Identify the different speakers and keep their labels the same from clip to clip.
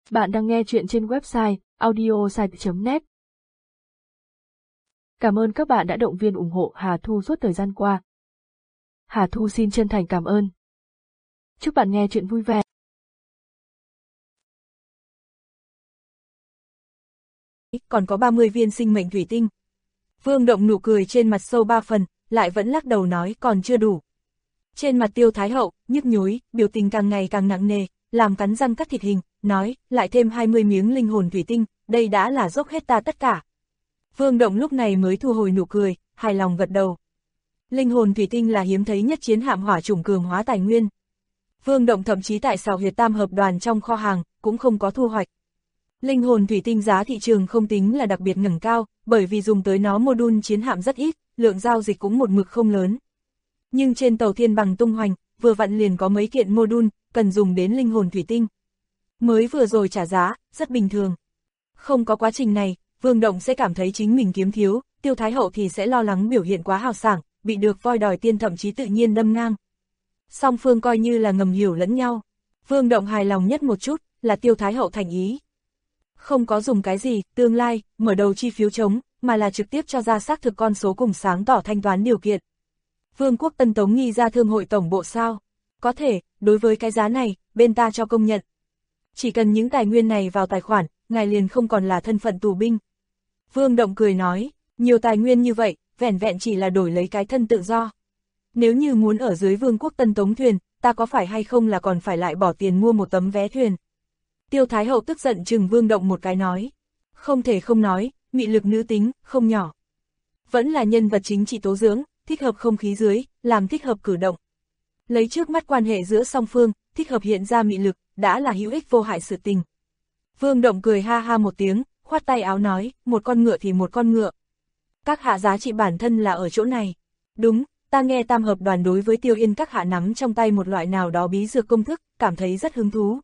Speaker 1: Bạn đang nghe chuyện trên website audiosite.net. Cảm ơn các bạn đã động viên ủng hộ Hà Thu suốt thời gian qua. Hà Thu xin chân thành cảm ơn. Chúc bạn nghe chuyện vui vẻ.
Speaker 2: Còn có 30 viên sinh mệnh thủy tinh. Vương Động nụ cười trên mặt sâu 3 phần, lại vẫn lắc đầu nói còn chưa đủ. Trên mặt Tiêu Thái Hậu, nhức nhối, biểu tình càng ngày càng nặng nề, làm cắn răng cắt thịt hình, nói, lại thêm 20 miếng linh hồn thủy tinh, đây đã là dốc hết ta tất cả. Vương Động lúc này mới thu hồi nụ cười, hài lòng gật đầu. Linh hồn thủy tinh là hiếm thấy nhất chiến hạm hỏa chủng cường hóa tài nguyên. Vương Động thậm chí tại Sào Huyệt Tam Hợp Đoàn trong kho hàng, cũng không có thu hoạch. Linh hồn thủy tinh giá thị trường không tính là đặc biệt ngẩng cao, bởi vì dùng tới nó module chiến hạm rất ít, lượng giao dịch cũng một mực không lớn. Nhưng trên tàu Thiên Bằng tung hoành, vừa vặn liền có mấy kiện module, cần dùng đến linh hồn thủy tinh. Mới vừa rồi trả giá, rất bình thường. Không có quá trình này, Vương Động sẽ cảm thấy chính mình kiếm thiếu, Tiêu Thái Hậu thì sẽ lo lắng biểu hiện quá hào sảng, bị được voi đòi tiên thậm chí tự nhiên đâm ngang. Song phương coi như là ngầm hiểu lẫn nhau. Vương Động hài lòng nhất một chút, là Tiêu Thái Hậu thành ý. Không có dùng cái gì, tương lai, mở đầu chi phiếu chống, mà là trực tiếp cho ra xác thực con số cùng sáng tỏ thanh toán điều kiện. Vương quốc Tân Tống nghi ra thương hội tổng bộ sao? Có thể, đối với cái giá này, bên ta cho công nhận. Chỉ cần những tài nguyên này vào tài khoản, ngài liền không còn là thân phận tù binh. Vương Động cười nói, nhiều tài nguyên như vậy, vẻn vẹn chỉ là đổi lấy cái thân tự do. Nếu như muốn ở dưới Vương quốc Tân Tống thuyền, ta có phải hay không là còn phải lại bỏ tiền mua một tấm vé thuyền. Tiêu Thái Hậu tức giận chừng Vương Động một cái nói. Không thể không nói, mị lực nữ tính, không nhỏ. Vẫn là nhân vật chính trị tố dưỡng, thích hợp không khí dưới, làm thích hợp cử động. Lấy trước mắt quan hệ giữa song phương, thích hợp hiện ra mị lực, đã là hữu ích vô hại sự tình. Vương Động cười ha ha một tiếng, khoát tay áo nói, một con ngựa thì một con ngựa. Các hạ giá trị bản thân là ở chỗ này. Đúng, ta nghe Tam Hợp Đoàn đối với Tiêu Yên các hạ nắm trong tay một loại nào đó bí dược công thức, cảm thấy rất hứng thú.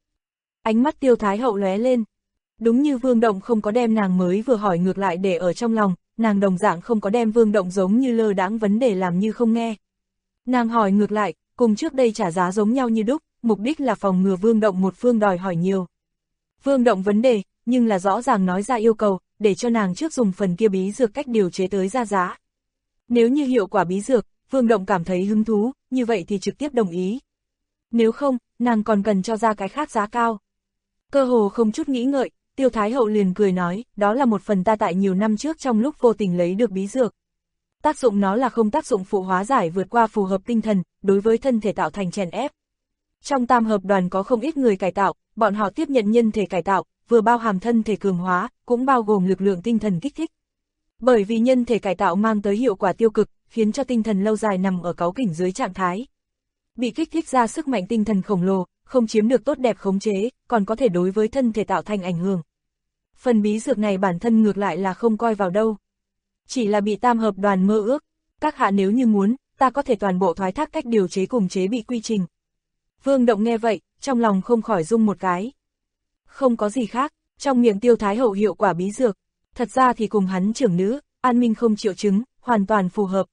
Speaker 2: Ánh mắt Tiêu Thái Hậu lóe lên. Đúng như Vương Động không có đem nàng mới vừa hỏi ngược lại để ở trong lòng, nàng đồng dạng không có đem Vương Động giống như lơ đãng vấn đề làm như không nghe. Nàng hỏi ngược lại, cùng trước đây trả giá giống nhau như đúc, mục đích là phòng ngừa Vương Động một phương đòi hỏi nhiều. Vương Động vấn đề, nhưng là rõ ràng nói ra yêu cầu, để cho nàng trước dùng phần kia bí dược cách điều chế tới ra giá. Nếu như hiệu quả bí dược, Vương Động cảm thấy hứng thú, như vậy thì trực tiếp đồng ý. Nếu không, nàng còn cần cho ra cái khác giá cao. Cơ hồ không chút nghĩ ngợi, Tiêu Thái Hậu liền cười nói, đó là một phần ta tại nhiều năm trước trong lúc vô tình lấy được bí dược. Tác dụng nó là không tác dụng phụ hóa giải vượt qua phù hợp tinh thần, đối với thân thể tạo thành chèn ép. Trong Tam Hợp Đoàn có không ít người cải tạo, bọn họ tiếp nhận nhân thể cải tạo, vừa bao hàm thân thể cường hóa, cũng bao gồm lực lượng tinh thần kích thích. Bởi vì nhân thể cải tạo mang tới hiệu quả tiêu cực, khiến cho tinh thần lâu dài nằm ở cáu kỉnh dưới trạng thái. Bị kích thích ra sức mạnh tinh thần khổng lồ, không chiếm được tốt đẹp khống chế, còn có thể đối với thân thể tạo thành ảnh hưởng. Phần bí dược này bản thân ngược lại là không coi vào đâu. Chỉ là bị Tam Hợp Đoàn mơ ước, các hạ nếu như muốn, ta có thể toàn bộ thoái thác cách điều chế cùng chế bị quy trình. Vương Động nghe vậy, trong lòng không khỏi rung một cái. Không có gì khác, trong miệng Tiêu Thái Hậu hiệu quả bí dược, thật ra thì cùng hắn trưởng nữ, An Minh không triệu chứng, hoàn toàn phù hợp.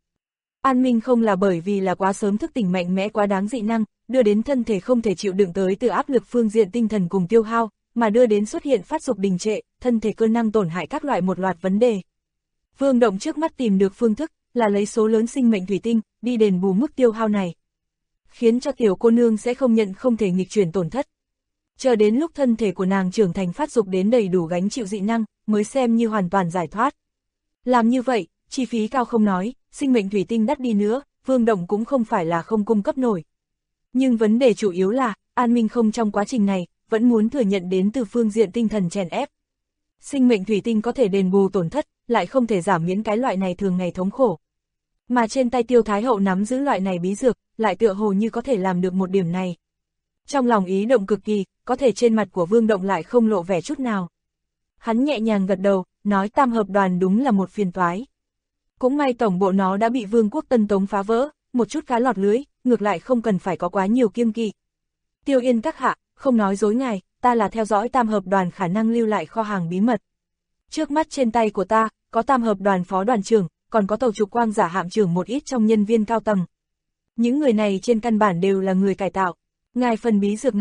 Speaker 2: An Minh không là bởi vì là quá sớm thức tỉnh mạnh mẽ quá đáng dị năng, đưa đến thân thể không thể chịu đựng tới từ áp lực phương diện tinh thần cùng tiêu hao, mà đưa đến xuất hiện phát dục đình trệ, thân thể cơ năng tổn hại các loại một loạt vấn đề. Vương Động trước mắt tìm được phương thức, là lấy số lớn sinh mệnh thủy tinh, đi đền bù mức tiêu hao này. Khiến cho tiểu cô nương sẽ không nhận không thể nghịch chuyển tổn thất. Chờ đến lúc thân thể của nàng trưởng thành phát dục đến đầy đủ gánh chịu dị năng, mới xem như hoàn toàn giải thoát. Làm như vậy, chi phí cao không nói, sinh mệnh thủy tinh đắt đi nữa, Vương Động cũng không phải là không cung cấp nổi. Nhưng vấn đề chủ yếu là, An Minh không trong quá trình này, vẫn muốn thừa nhận đến từ phương diện tinh thần chèn ép. Sinh mệnh thủy tinh có thể đền bù tổn thất, lại không thể giảm miễn cái loại này thường ngày thống khổ. Mà trên tay Tiêu Thái Hậu nắm giữ loại này bí dược, lại tựa hồ như có thể làm được một điểm này. Trong lòng ý động cực kỳ, có thể trên mặt của Vương Động lại không lộ vẻ chút nào. Hắn nhẹ nhàng gật đầu, nói Tam Hợp Đoàn đúng là một phiền toái. Cũng may tổng bộ nó đã bị Vương quốc Tân Tống phá vỡ, một chút cá lọt lưới, ngược lại không cần phải có quá nhiều kiêng kỵ. Tiêu Yên các hạ, không nói dối ngài, ta là theo dõi Tam Hợp Đoàn khả năng lưu lại kho hàng bí mật. Trước mắt trên tay của ta, có Tam Hợp Đoàn phó đoàn trưởng, còn có tàu trục quang giả hạm trưởng một ít trong nhân viên cao tầng. Những người này trên căn bản đều là người cải tạo. Ngài phần bí dược này,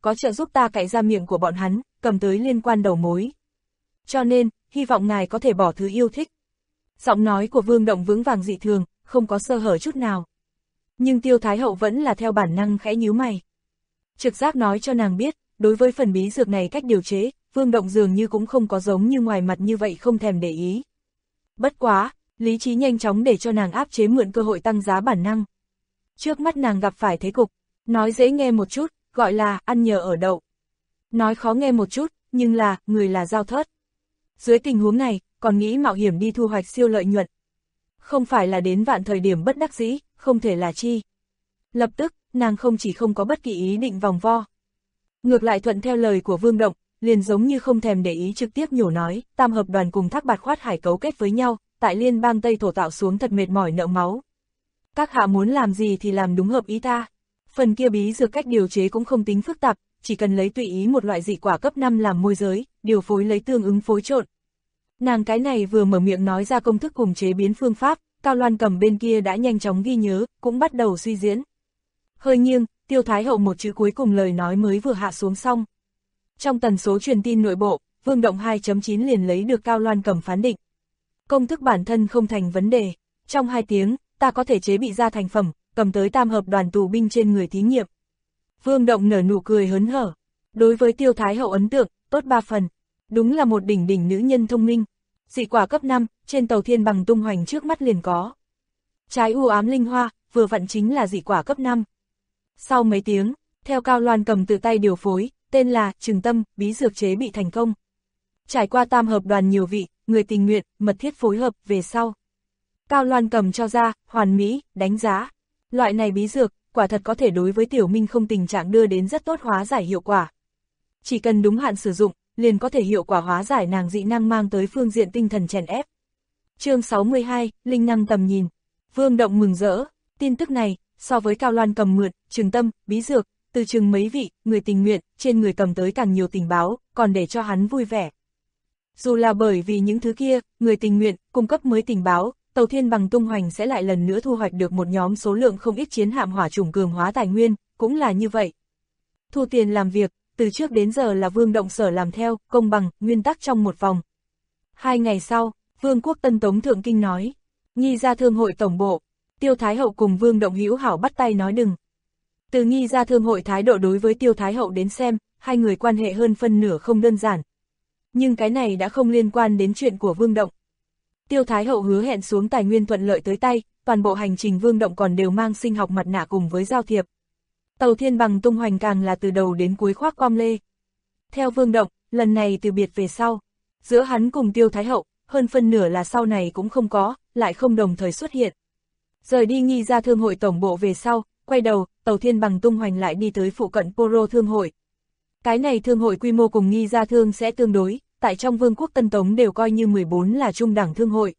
Speaker 2: có trợ giúp ta cạy ra miệng của bọn hắn, cầm tới liên quan đầu mối. Cho nên, hy vọng ngài có thể bỏ thứ yêu thích. Giọng nói của Vương Động vững vàng dị thường, không có sơ hở chút nào. Nhưng Tiêu Thái Hậu vẫn là theo bản năng khẽ nhíu mày. Trực giác nói cho nàng biết, đối với phần bí dược này cách điều chế, Vương Động dường như cũng không có giống như ngoài mặt như vậy không thèm để ý. Bất quá, lý trí nhanh chóng để cho nàng áp chế mượn cơ hội tăng giá bản năng. Trước mắt nàng gặp phải thế cục, nói dễ nghe một chút, gọi là ăn nhờ ở đậu. Nói khó nghe một chút, nhưng là, người là dao thớt. Dưới tình huống này, còn nghĩ mạo hiểm đi thu hoạch siêu lợi nhuận. Không phải là đến vạn thời điểm bất đắc dĩ, không thể là chi. Lập tức, nàng không chỉ không có bất kỳ ý định vòng vo. Ngược lại thuận theo lời của Vương Động, liền giống như không thèm để ý trực tiếp nhổ nói, Tam Hợp Đoàn cùng Thác Bạt Khoát Hải cấu kết với nhau, tại liên bang Tây Thổ tạo xuống thật mệt mỏi nợ máu. Các hạ muốn làm gì thì làm đúng hợp ý ta. Phần kia bí dược cách điều chế cũng không tính phức tạp, chỉ cần lấy tùy ý một loại dị quả cấp 5 làm môi giới, điều phối lấy tương ứng phối trộn. Nàng cái này vừa mở miệng nói ra công thức cùng chế biến phương pháp, Cao Loan Cầm bên kia đã nhanh chóng ghi nhớ, cũng bắt đầu suy diễn. Hơi nghiêng, Tiêu Thái Hậu một chữ cuối cùng lời nói mới vừa hạ xuống xong. Trong tần số truyền tin nội bộ, Vương Động 2.9 liền lấy được Cao Loan Cầm phán định. Công thức bản thân không thành vấn đề, trong 2 tiếng, ta có thể chế bị ra thành phẩm, cầm tới Tam Hợp Đoàn tù binh trên người thí nghiệm. Vương Động nở nụ cười hớn hở. Đối với Tiêu Thái Hậu ấn tượng, tốt 3 phần. Đúng là một đỉnh nữ nhân thông minh. Dị quả cấp 5, trên tàu thiên bằng tung hoành trước mắt liền có. Trái u ám linh hoa, vừa vặn chính là dị quả cấp 5. Sau mấy tiếng, theo Cao Loan Cầm tự tay điều phối, tên là Trừng Tâm, bí dược chế bị thành công. Trải qua Tam Hợp Đoàn nhiều vị, người tình nguyện, mật thiết phối hợp về sau. Cao Loan Cầm cho ra, hoàn mỹ, đánh giá. Loại này bí dược, quả thật có thể đối với Tiểu Minh không tình trạng đưa đến rất tốt hóa giải hiệu quả. Chỉ cần đúng hạn sử dụng, liền có thể hiệu quả hóa giải nàng dị năng mang tới phương diện tinh thần chèn ép. Chương 62, Linh năng tầm nhìn. Vương Động mừng rỡ, tin tức này, so với Cao Loan Cầm mượn, Trừng Tâm, bí dược, từ chừng mấy vị, người tình nguyện, trên người cầm tới càng nhiều tình báo, còn để cho hắn vui vẻ. Dù là bởi vì những thứ kia, người tình nguyện, cung cấp mới tình báo, tàu thiên bằng tung hoành sẽ lại lần nữa thu hoạch được một nhóm số lượng không ít chiến hạm hỏa chủng cường hóa tài nguyên, cũng là như vậy. Thu tiền làm việc, từ trước đến giờ là Vương Động sở làm theo, công bằng, nguyên tắc trong một vòng. 2 ngày sau, Vương quốc Tân Tống Thượng Kinh nói, Nghi Gia Thương hội tổng bộ, Tiêu Thái Hậu cùng Vương Động hữu hảo bắt tay nói đừng. Từ Nghi Gia Thương hội thái độ đối với Tiêu Thái Hậu đến xem, hai người quan hệ hơn phân nửa không đơn giản. Nhưng cái này đã không liên quan đến chuyện của Vương Động. Tiêu Thái Hậu hứa hẹn xuống tài nguyên thuận lợi tới tay, toàn bộ hành trình Vương Động còn đều mang sinh học mặt nạ cùng với giao thiệp. Tàu thiên bằng tung hoành càng là từ đầu đến cuối khoác com lê. Theo Vương Động, lần này từ biệt về sau, giữa hắn cùng Tiêu Thái Hậu, hơn phân nửa là sau này cũng không có, lại không đồng thời xuất hiện. Rời đi Nghi Gia Thương hội tổng bộ về sau, quay đầu, tàu thiên bằng tung hoành lại đi tới phụ cận Poro Thương hội. Cái này thương hội quy mô cùng Nghi Gia Thương sẽ tương đối, tại trong Vương quốc Tân Tống đều coi như 14 là trung đẳng thương hội.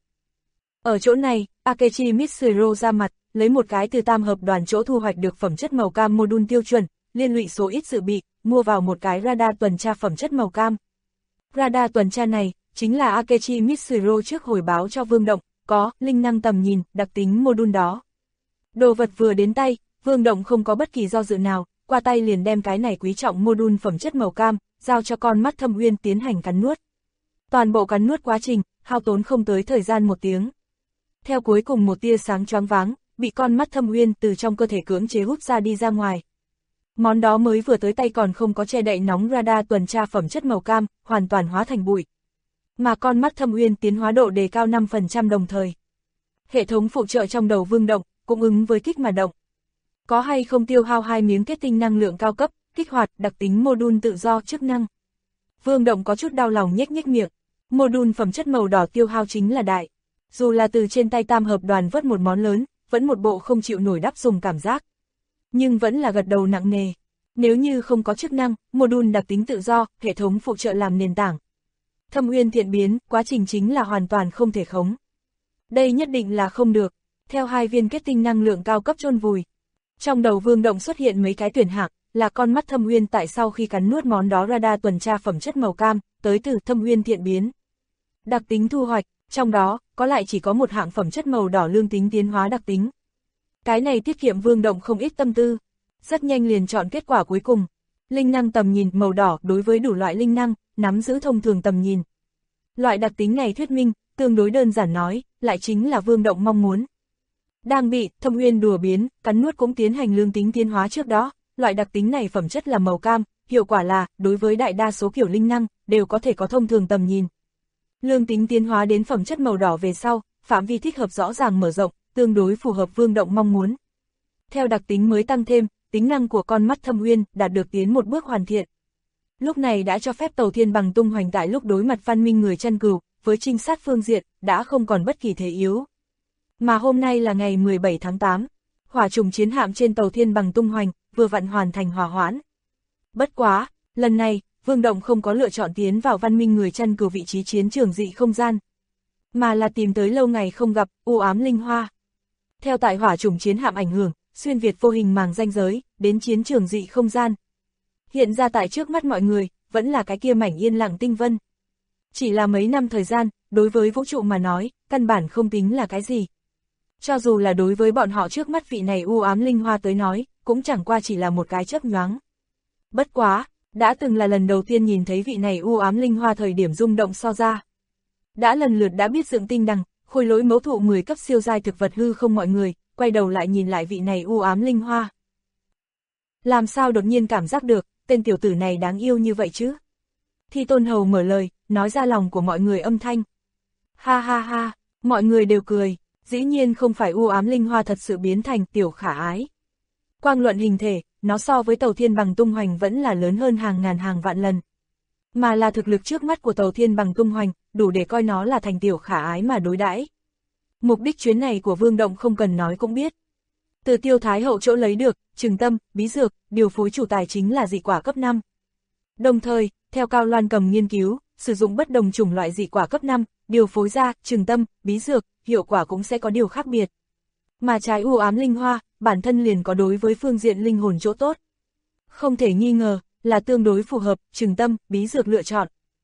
Speaker 2: Ở chỗ này, Akechi Mitsuro ra mặt, lấy một cái từ Tam Hợp Đoàn chỗ thu hoạch được phẩm chất màu cam module tiêu chuẩn, liên lụy số ít dự bị, mua vào một cái radar tuần tra phẩm chất màu cam. Radar tuần tra này, chính là Akechi Mitsuro trước hồi báo cho Vương Động, có linh năng tầm nhìn, đặc tính module đó. Đồ vật vừa đến tay, Vương Động không có bất kỳ do dự nào, qua tay liền đem cái này quý trọng module phẩm chất màu cam, giao cho con mắt Thâm Uyên tiến hành cắn nuốt. Toàn bộ cắn nuốt quá trình, hao tốn không tới thời gian 1 tiếng. Theo cuối cùng một tia sáng choáng váng, bị con mắt Thâm Uyên từ trong cơ thể cưỡng chế hút ra đi ra ngoài. Món đó mới vừa tới tay còn không có che đậy nóng radar tuần tra phẩm chất màu cam, hoàn toàn hóa thành bụi. Mà con mắt Thâm Uyên tiến hóa độ đề cao 5% đồng thời. Hệ thống phụ trợ trong đầu Vương Động, cũng ứng với kích mà động. Có hay không tiêu hao 2 miếng kết tinh năng lượng cao cấp, kích hoạt đặc tính module tự do chức năng. Vương Động có chút đau lòng nhếch miệng. Module phẩm chất màu đỏ tiêu hao chính là đại. Dù là từ trên tay Tam Hợp Đoàn vớt một món lớn, vẫn một bộ không chịu nổi đắp dùng cảm giác. Nhưng vẫn là gật đầu nặng nề. Nếu như không có chức năng, module đặc tính tự do, hệ thống phụ trợ làm nền tảng. Thâm Uyên thiện biến, quá trình chính là hoàn toàn không thể khống. Đây nhất định là không được. Theo 2 viên kết tinh năng lượng cao cấp chôn vùi. Trong đầu Vương Động xuất hiện mấy cái tuyển hạng, là con mắt Thâm Uyên tại sau khi cắn nuốt món đó radar tuần tra phẩm chất màu cam, tới từ Thâm Uyên thiện biến. Đặc tính thu hoạch, trong đó, có lại chỉ có một hạng phẩm chất màu đỏ lương tính tiến hóa đặc tính. Cái này tiết kiệm Vương Động không ít tâm tư, rất nhanh liền chọn kết quả cuối cùng. Linh năng tầm nhìn màu đỏ đối với đủ loại linh năng, nắm giữ thông thường tầm nhìn. Loại đặc tính này thuyết minh, tương đối đơn giản nói, lại chính là Vương Động mong muốn. Đang bị Thâm Uyên đùa biến, cắn nuốt cũng tiến hành lương tính tiến hóa trước đó, loại đặc tính này phẩm chất là màu cam, hiệu quả là, đối với đại đa số kiểu linh năng, đều có thể có thông thường tầm nhìn. Lương tính tiến hóa đến phẩm chất màu đỏ về sau, phạm vi thích hợp rõ ràng mở rộng, tương đối phù hợp Vương Động mong muốn. Theo đặc tính mới tăng thêm, tính năng của con mắt Thâm Uyên đạt được tiến một bước hoàn thiện. Lúc này đã cho phép Tàu Thiên Bằng tung hoành tại lúc đối mặt văn minh người chăn cừu, với trinh sát phương diện, đã không còn bất kỳ thế yếu. Mà hôm nay là ngày 17 tháng 8, hỏa trùng chiến hạm trên Tàu Thiên Bằng tung hoành, vừa vặn hoàn thành hòa hoãn. Bất quá, lần này, Vương Động không có lựa chọn tiến vào văn minh người chăn cừu vị trí chiến trường dị không gian, mà là tìm tới lâu ngày không gặp, u ám linh hoa. Theo tại hỏa trùng chiến hạm ảnh hưởng, xuyên việt vô hình màng ranh giới, đến chiến trường dị không gian. Hiện ra tại trước mắt mọi người, vẫn là cái kia mảnh yên lặng tinh vân. Chỉ là mấy năm thời gian, đối với vũ trụ mà nói, căn bản không tính là cái gì. Cho dù là đối với bọn họ trước mắt vị này u ám linh hoa tới nói, cũng chẳng qua chỉ là một cái chớp nhoáng. Bất quá, đã từng là lần đầu tiên nhìn thấy vị này u ám linh hoa thời điểm rung động so ra. Đã lần lượt đã biết dựng tinh đằng, khôi lỗi mẫu thụ 10 cấp siêu giai thực vật hư không mọi người, quay đầu lại nhìn lại vị này u ám linh hoa. Làm sao đột nhiên cảm giác được, tên tiểu tử này đáng yêu như vậy chứ? Thi Tôn Hầu mở lời, nói ra lòng của mọi người âm thanh. Ha ha ha, mọi người đều cười, dĩ nhiên không phải u ám linh hoa thật sự biến thành tiểu khả ái. Quang luận hình thể, nó so với Tàu Thiên Bằng tung hoành vẫn là lớn hơn hàng ngàn hàng vạn lần. Mà là thực lực trước mắt của Tàu Thiên Bằng tung hoành, đủ để coi nó là thành tiểu khả ái mà đối đãi. Mục đích chuyến này của Vương Động không cần nói cũng biết. Từ Tiêu Thái Hậu chỗ lấy được, trừng tâm, bí dược, điều phối chủ tài chính là dị quả cấp 5. Đồng thời, theo Cao Loan Cầm nghiên cứu, sử dụng bất đồng chủng loại dị quả cấp 5, điều phối ra, trừng tâm, bí dược, hiệu quả cũng sẽ có điều khác biệt. Mà trái u ám linh hoa, bản thân liền có đối với phương diện linh hồn chỗ tốt. Không thể nghi ngờ, là tương đối phù hợp, trừng tâm, bí dược lựa chọn.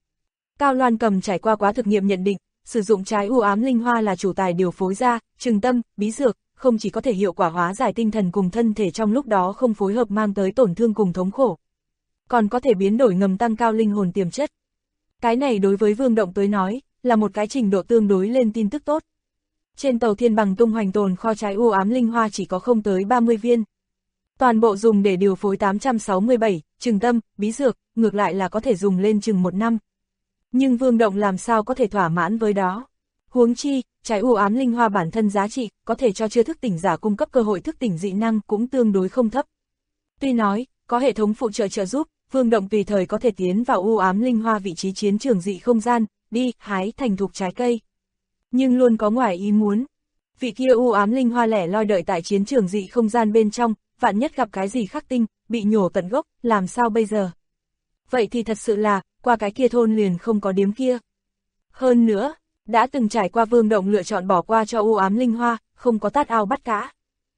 Speaker 2: Cao Loan Cầm trải qua quá thực nghiệm nhận định, sử dụng trái u ám linh hoa là chủ tài điều phối ra, trừng tâm, bí dược, không chỉ có thể hiệu quả hóa giải tinh thần cùng thân thể trong lúc đó không phối hợp mang tới tổn thương cùng thống khổ, còn có thể biến đổi ngầm tăng cao linh hồn tiềm chất. Cái này đối với Vương Động tới nói, là một cái trình độ tương đối lên tin tức tốt. Trên Tàu Thiên Bằng tung hoành tồn kho trái u ám linh hoa chỉ có không tới 30 viên. Toàn bộ dùng để điều phối 867, trừng tâm, bí dược, ngược lại là có thể dùng lên chừng 1 năm. Nhưng Vương Động làm sao có thể thỏa mãn với đó. Huống chi, trái u ám linh hoa bản thân giá trị, có thể cho chưa thức tỉnh giả cung cấp cơ hội thức tỉnh dị năng cũng tương đối không thấp. Tuy nói, có hệ thống phụ trợ trợ giúp, Vương Động tùy thời có thể tiến vào u ám linh hoa vị trí chiến trường dị không gian, đi, hái thành thục trái cây. Nhưng luôn có ngoài ý muốn. Vị kia u ám linh hoa lẻ loi đợi tại chiến trường dị không gian bên trong, vạn nhất gặp cái gì khắc tinh, bị nhổ tận gốc, làm sao bây giờ? Vậy thì thật sự là, qua cái kia thôn liền không có điếm kia. Hơn nữa, đã từng trải qua Vương Động lựa chọn bỏ qua cho u ám linh hoa, không có tát ao bắt cá.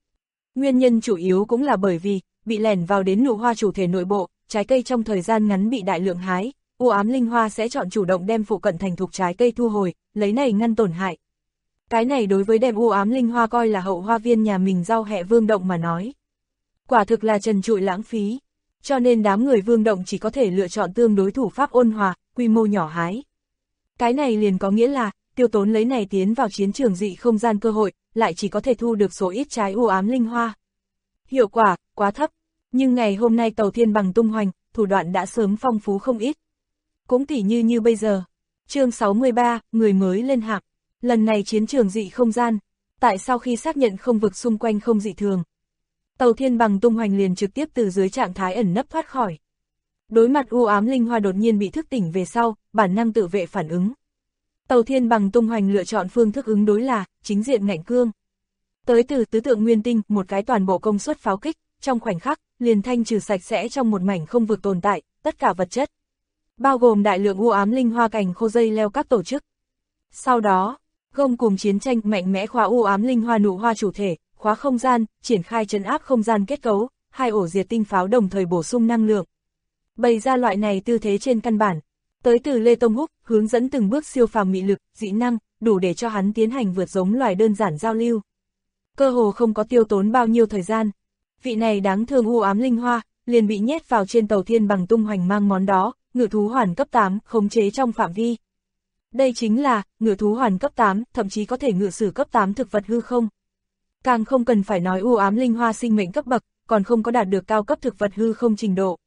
Speaker 2: Nguyên nhân chủ yếu cũng là bởi vì, bị lẻn vào đến nụ hoa chủ thể nội bộ, trái cây trong thời gian ngắn bị đại lượng hái, u ám linh hoa sẽ chọn chủ động đem phụ cận thành thục trái cây thu hồi, lấy này ngăn tổn hại. Cái này đối với đem u ám linh hoa coi là hậu hoa viên nhà mình rau hẹ Vương Động mà nói. Quả thực là trần trụi lãng phí, cho nên đám người Vương Động chỉ có thể lựa chọn tương đối thủ pháp ôn hòa, quy mô nhỏ hái. Cái này liền có nghĩa là, tiêu tốn lấy này tiến vào chiến trường dị không gian cơ hội, lại chỉ có thể thu được số ít trái u ám linh hoa. Hiệu quả, quá thấp, nhưng ngày hôm nay Tàu Thiên Bằng tung hoành, thủ đoạn đã sớm phong phú không ít. Cũng tỉ như bây giờ. Chương 63, người mới lên hạng. Lần này chiến trường dị không gian, tại sau khi xác nhận không vực xung quanh không dị thường, Tàu Thiên Bằng tung hoành liền trực tiếp từ dưới trạng thái ẩn nấp thoát khỏi. Đối mặt u ám linh hoa đột nhiên bị thức tỉnh về sau, bản năng tự vệ phản ứng. Tàu Thiên Bằng tung hoành lựa chọn phương thức ứng đối là chính diện ngạnh cương. Tới từ tứ tượng nguyên tinh, một cái toàn bộ công suất pháo kích, trong khoảnh khắc, liền thanh trừ sạch sẽ trong một mảnh không vực tồn tại, tất cả vật chất. Bao gồm đại lượng u ám linh hoa cành khô dây leo các tổ chức. Sau đó, gông cùng chiến tranh mạnh mẽ khóa u ám linh hoa nụ hoa chủ thể, khóa không gian, triển khai trấn áp không gian kết cấu, 2 ổ diệt tinh pháo đồng thời bổ sung năng lượng. Bày ra loại này tư thế trên căn bản. Tới từ Lê Tông Húc, hướng dẫn từng bước siêu phàm mị lực, dĩ năng, đủ để cho hắn tiến hành vượt giống loài đơn giản giao lưu. Cơ hồ không có tiêu tốn bao nhiêu thời gian. Vị này đáng thương u ám linh hoa, liền bị nhét vào trên tàu thiên bằng tung hoành mang món đó, ngự thú hoàn cấp 8, khống chế trong phạm vi. Đây chính là, ngự thú hoàn cấp 8, thậm chí có thể ngự sử cấp 8 thực vật hư không. Càng không cần phải nói u ám linh hoa sinh mệnh cấp bậc, còn không có đạt được cao cấp thực vật hư không trình độ.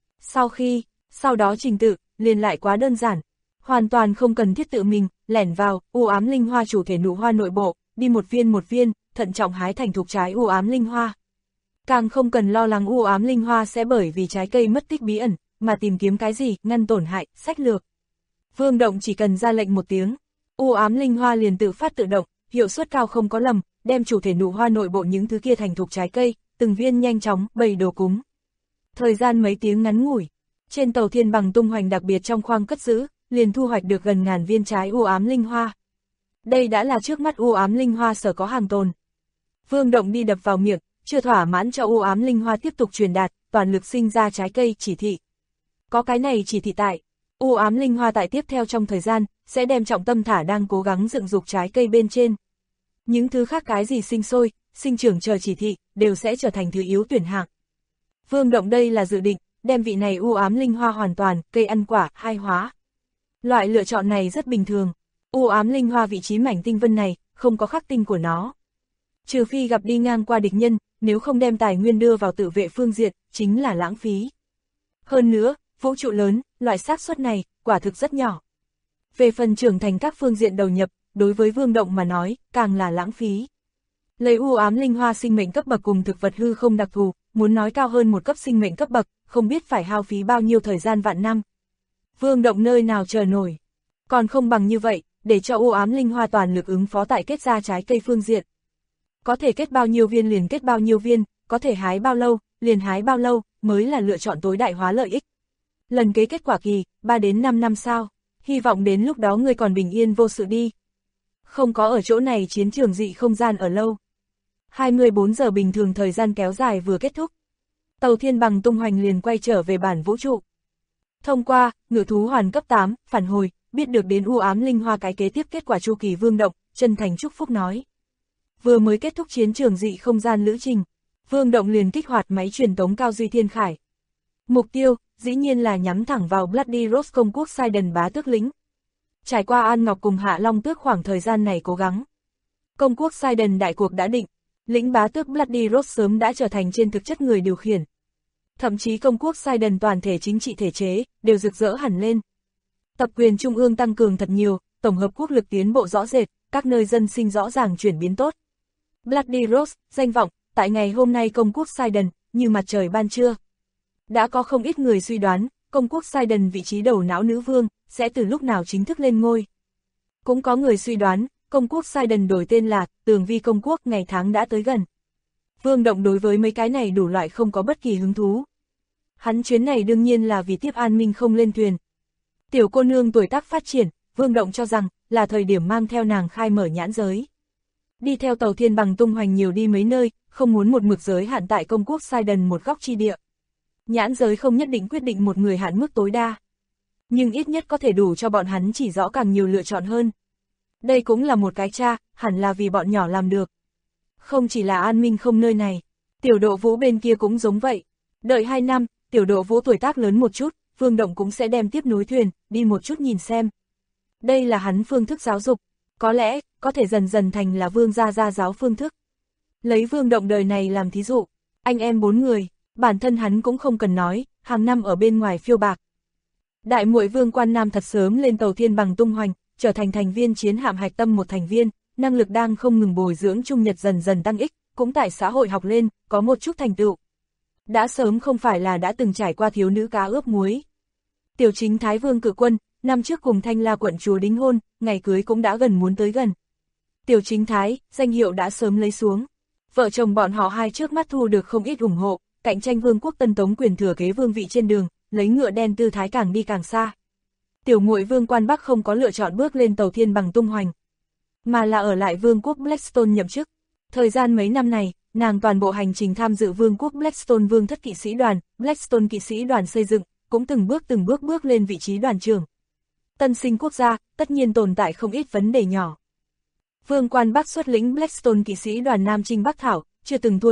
Speaker 2: Sau đó trình tự, liền lại quá đơn giản. Hoàn toàn không cần thiết tự mình, lẻn vào, u ám linh hoa chủ thể nụ hoa nội bộ, đi một viên, thận trọng hái thành thục trái u ám linh hoa. Càng không cần lo lắng u ám linh hoa sẽ bởi vì trái cây mất tích bí ẩn, mà tìm kiếm cái gì, ngăn tổn hại, sách lược. Vương Động chỉ cần ra lệnh một tiếng, u ám linh hoa liền tự phát tự động, hiệu suất cao không có lầm, đem chủ thể nụ hoa nội bộ những thứ kia thành thục trái cây, từng viên nhanh chóng, bày đồ cúng. Thời gian mấy tiếng ngắn ngủi, trên tàu thiên bằng tung hoành đặc biệt trong khoang cất giữ, liền thu hoạch được gần ngàn viên trái u ám linh hoa. Đây đã là trước mắt u ám linh hoa sở có hàng tồn. Vương Động đi đập vào miệng, chưa thỏa mãn cho u ám linh hoa tiếp tục truyền đạt, toàn lực sinh ra trái cây chỉ thị. Có cái này chỉ thị tại, u ám linh hoa tại tiếp theo trong thời gian, sẽ đem trọng tâm thả đang cố gắng dựng dục trái cây bên trên. Những thứ khác cái gì sinh sôi, sinh trưởng chờ chỉ thị, đều sẽ trở thành thứ yếu tuyển hạng. Vương Động đây là dự định, đem vị này u ám linh hoa hoàn toàn, cây ăn quả, hai hóa. Loại lựa chọn này rất bình thường, u ám linh hoa vị trí mảnh tinh vân này, không có khắc tinh của nó. Trừ phi gặp đi ngang qua địch nhân, nếu không đem tài nguyên đưa vào tự vệ phương diện, chính là lãng phí. Hơn nữa, vũ trụ lớn, loại xác suất này, quả thực rất nhỏ. Về phần trưởng thành các phương diện đầu nhập, đối với Vương Động mà nói, càng là lãng phí. Lấy u ám linh hoa sinh mệnh cấp bậc cùng thực vật hư không đặc thù, muốn nói cao hơn một cấp sinh mệnh cấp bậc, không biết phải hao phí bao nhiêu thời gian vạn năm. Vương Động nơi nào chờ nổi. Còn không bằng như vậy, để cho u ám linh hoa toàn lực ứng phó tại kết ra trái cây phương diện. Có thể kết bao nhiêu viên liền kết bao nhiêu viên, có thể hái bao lâu, liền hái bao lâu, mới là lựa chọn tối đại hóa lợi ích. Lần kế kết quả kỳ, 3 đến 5 năm sau, hy vọng đến lúc đó ngươi còn bình yên vô sự đi. Không có ở chỗ này chiến trường dị không gian ở lâu. 24 giờ bình thường thời gian kéo dài vừa kết thúc. Tàu thiên bằng tung hoành liền quay trở về bản vũ trụ. Thông qua, ngự thú hoàn cấp 8, phản hồi, biết được đến u ám linh hoa cái kế tiếp kết quả chu kỳ Vương Động, chân thành chúc phúc nói. Vừa mới kết thúc chiến trường dị không gian lữ trình, Vương Động liền kích hoạt máy truyền tống cao duy thiên khải. Mục tiêu, dĩ nhiên là nhắm thẳng vào Bloody Rose công quốc Sidon bá tước lĩnh. Trải qua An Ngọc cùng Hạ Long tước khoảng thời gian này cố gắng. Công quốc Sidon đại cuộc đã định, lĩnh bá tước Bloody Rose sớm đã trở thành trên thực chất người điều khiển. Thậm chí công quốc Sidon toàn thể chính trị thể chế, đều rực rỡ hẳn lên. Tập quyền trung ương tăng cường thật nhiều, tổng hợp quốc lực tiến bộ rõ rệt, các nơi dân sinh rõ ràng chuyển biến tốt. Bloody Rose, danh vọng, tại ngày hôm nay công quốc Sidon, như mặt trời ban trưa. Đã có không ít người suy đoán, công quốc Sidon vị trí đầu não nữ vương, sẽ từ lúc nào chính thức lên ngôi. Cũng có người suy đoán, công quốc Sidon đổi tên là Tường Vi công quốc ngày tháng đã tới gần. Vương Động đối với mấy cái này đủ loại không có bất kỳ hứng thú. Hắn chuyến này đương nhiên là vì tiếp An Minh không lên thuyền. Tiểu cô nương tuổi tác phát triển, Vương Động cho rằng, là thời điểm mang theo nàng khai mở nhãn giới. Đi theo tàu thiên bằng tung hoành nhiều đi mấy nơi, không muốn một mực giới hạn tại công quốc Sidon một góc chi địa. Nhãn giới không nhất định quyết định một người hạn mức tối đa. Nhưng ít nhất có thể đủ cho bọn hắn chỉ rõ càng nhiều lựa chọn hơn. Đây cũng là một cái cha, hẳn là vì bọn nhỏ làm được. Không chỉ là An Minh không nơi này, Tiểu Độ Vũ bên kia cũng giống vậy. Đợi 2 năm, Tiểu Độ Vũ tuổi tác lớn một chút, Vương Động cũng sẽ đem tiếp nối thuyền, đi một chút nhìn xem. Đây là hắn phương thức giáo dục, có lẽ, có thể dần dần thành là Vương gia giáo phương thức. Lấy Vương Động đời này làm thí dụ, anh em 4 người, bản thân hắn cũng không cần nói, hàng năm ở bên ngoài phiêu bạc. Đại muội Vương Quan Nam thật sớm lên tàu thiên bằng tung hoành, trở thành thành viên chiến hạm hạch tâm một thành viên, năng lực đang không ngừng bồi dưỡng trung nhật dần dần tăng ích, cũng tại xã hội học lên, có một chút thành tựu. Đã sớm không phải là đã từng trải qua thiếu nữ cá ướp muối. Tiểu Chính Thái Vương Cự Quân, năm trước cùng Thanh La quận chúa đính hôn, ngày cưới cũng đã gần muốn tới gần. Tiểu Chính Thái, danh hiệu đã sớm lấy xuống. Vợ chồng bọn họ hai trước mắt thu được không ít ủng hộ, cạnh tranh vương quốc Tân Tống quyền thừa kế vương vị trên đường, lấy ngựa đen tư thái càng đi càng xa. Tiểu muội Vương Quan Bắc không có lựa chọn bước lên tàu thiên bằng tung hoành, mà là ở lại vương quốc Blackstone nhậm chức. Thời gian mấy năm này, nàng toàn bộ hành trình tham dự vương quốc Blackstone vương thất kỵ sĩ đoàn, Blackstone kỵ sĩ đoàn xây dựng, cũng từng bước lên vị trí đoàn trưởng. Tân sinh quốc gia, tất nhiên tồn tại không ít vấn đề nhỏ. Vương Quan Bắc xuất lĩnh Blackstone kỵ sĩ đoàn Nam Chinh Bắc Thảo, chưa từng thua trận,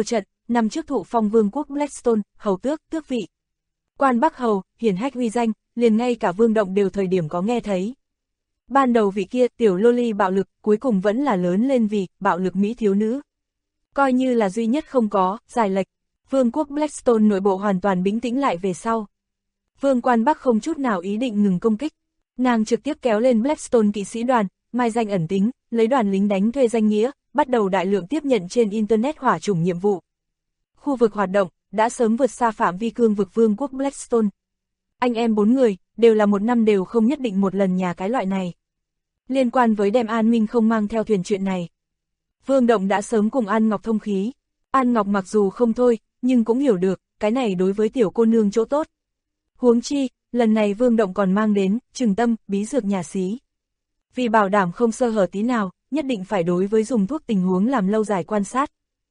Speaker 2: năm trước thụ phong vương quốc Blackstone, hầu tước, tước vị. Quan Bắc hầu, hiển hách uy danh, liền ngay cả Vương Động đều thời điểm có nghe thấy. Ban đầu vị kia tiểu loli bạo lực, cuối cùng vẫn là lớn lên vì bạo lực mỹ thiếu nữ. Coi như là duy nhất không có giải lệch. Vương quốc Blackstone nội bộ hoàn toàn bình tĩnh lại về sau. Vương Quan Bắc không chút nào ý định ngừng công kích. Nàng trực tiếp kéo lên Blackstone kỵ sĩ đoàn, mai danh ẩn tính, lấy đoàn lính đánh thuê danh nghĩa, bắt đầu đại lượng tiếp nhận trên Internet hỏa chủng nhiệm vụ. Khu vực hoạt động đã sớm vượt xa phạm vi cương vực Vương quốc Blackstone. Anh em 4 người, đều là một năm đều không nhất định một lần nhà cái loại này. Liên quan với đem An Minh không mang theo thuyền chuyện này, Vương Động đã sớm cùng An Ngọc thông khí. An Ngọc mặc dù không thôi, nhưng cũng hiểu được, cái này đối với tiểu cô nương chỗ tốt. Huống chi, lần này Vương Động còn mang đến, Trừng Tâm, bí dược nhà xí. Vì bảo đảm không sơ hở tí nào, nhất định phải đối với dùng thuốc tình huống làm lâu dài quan sát.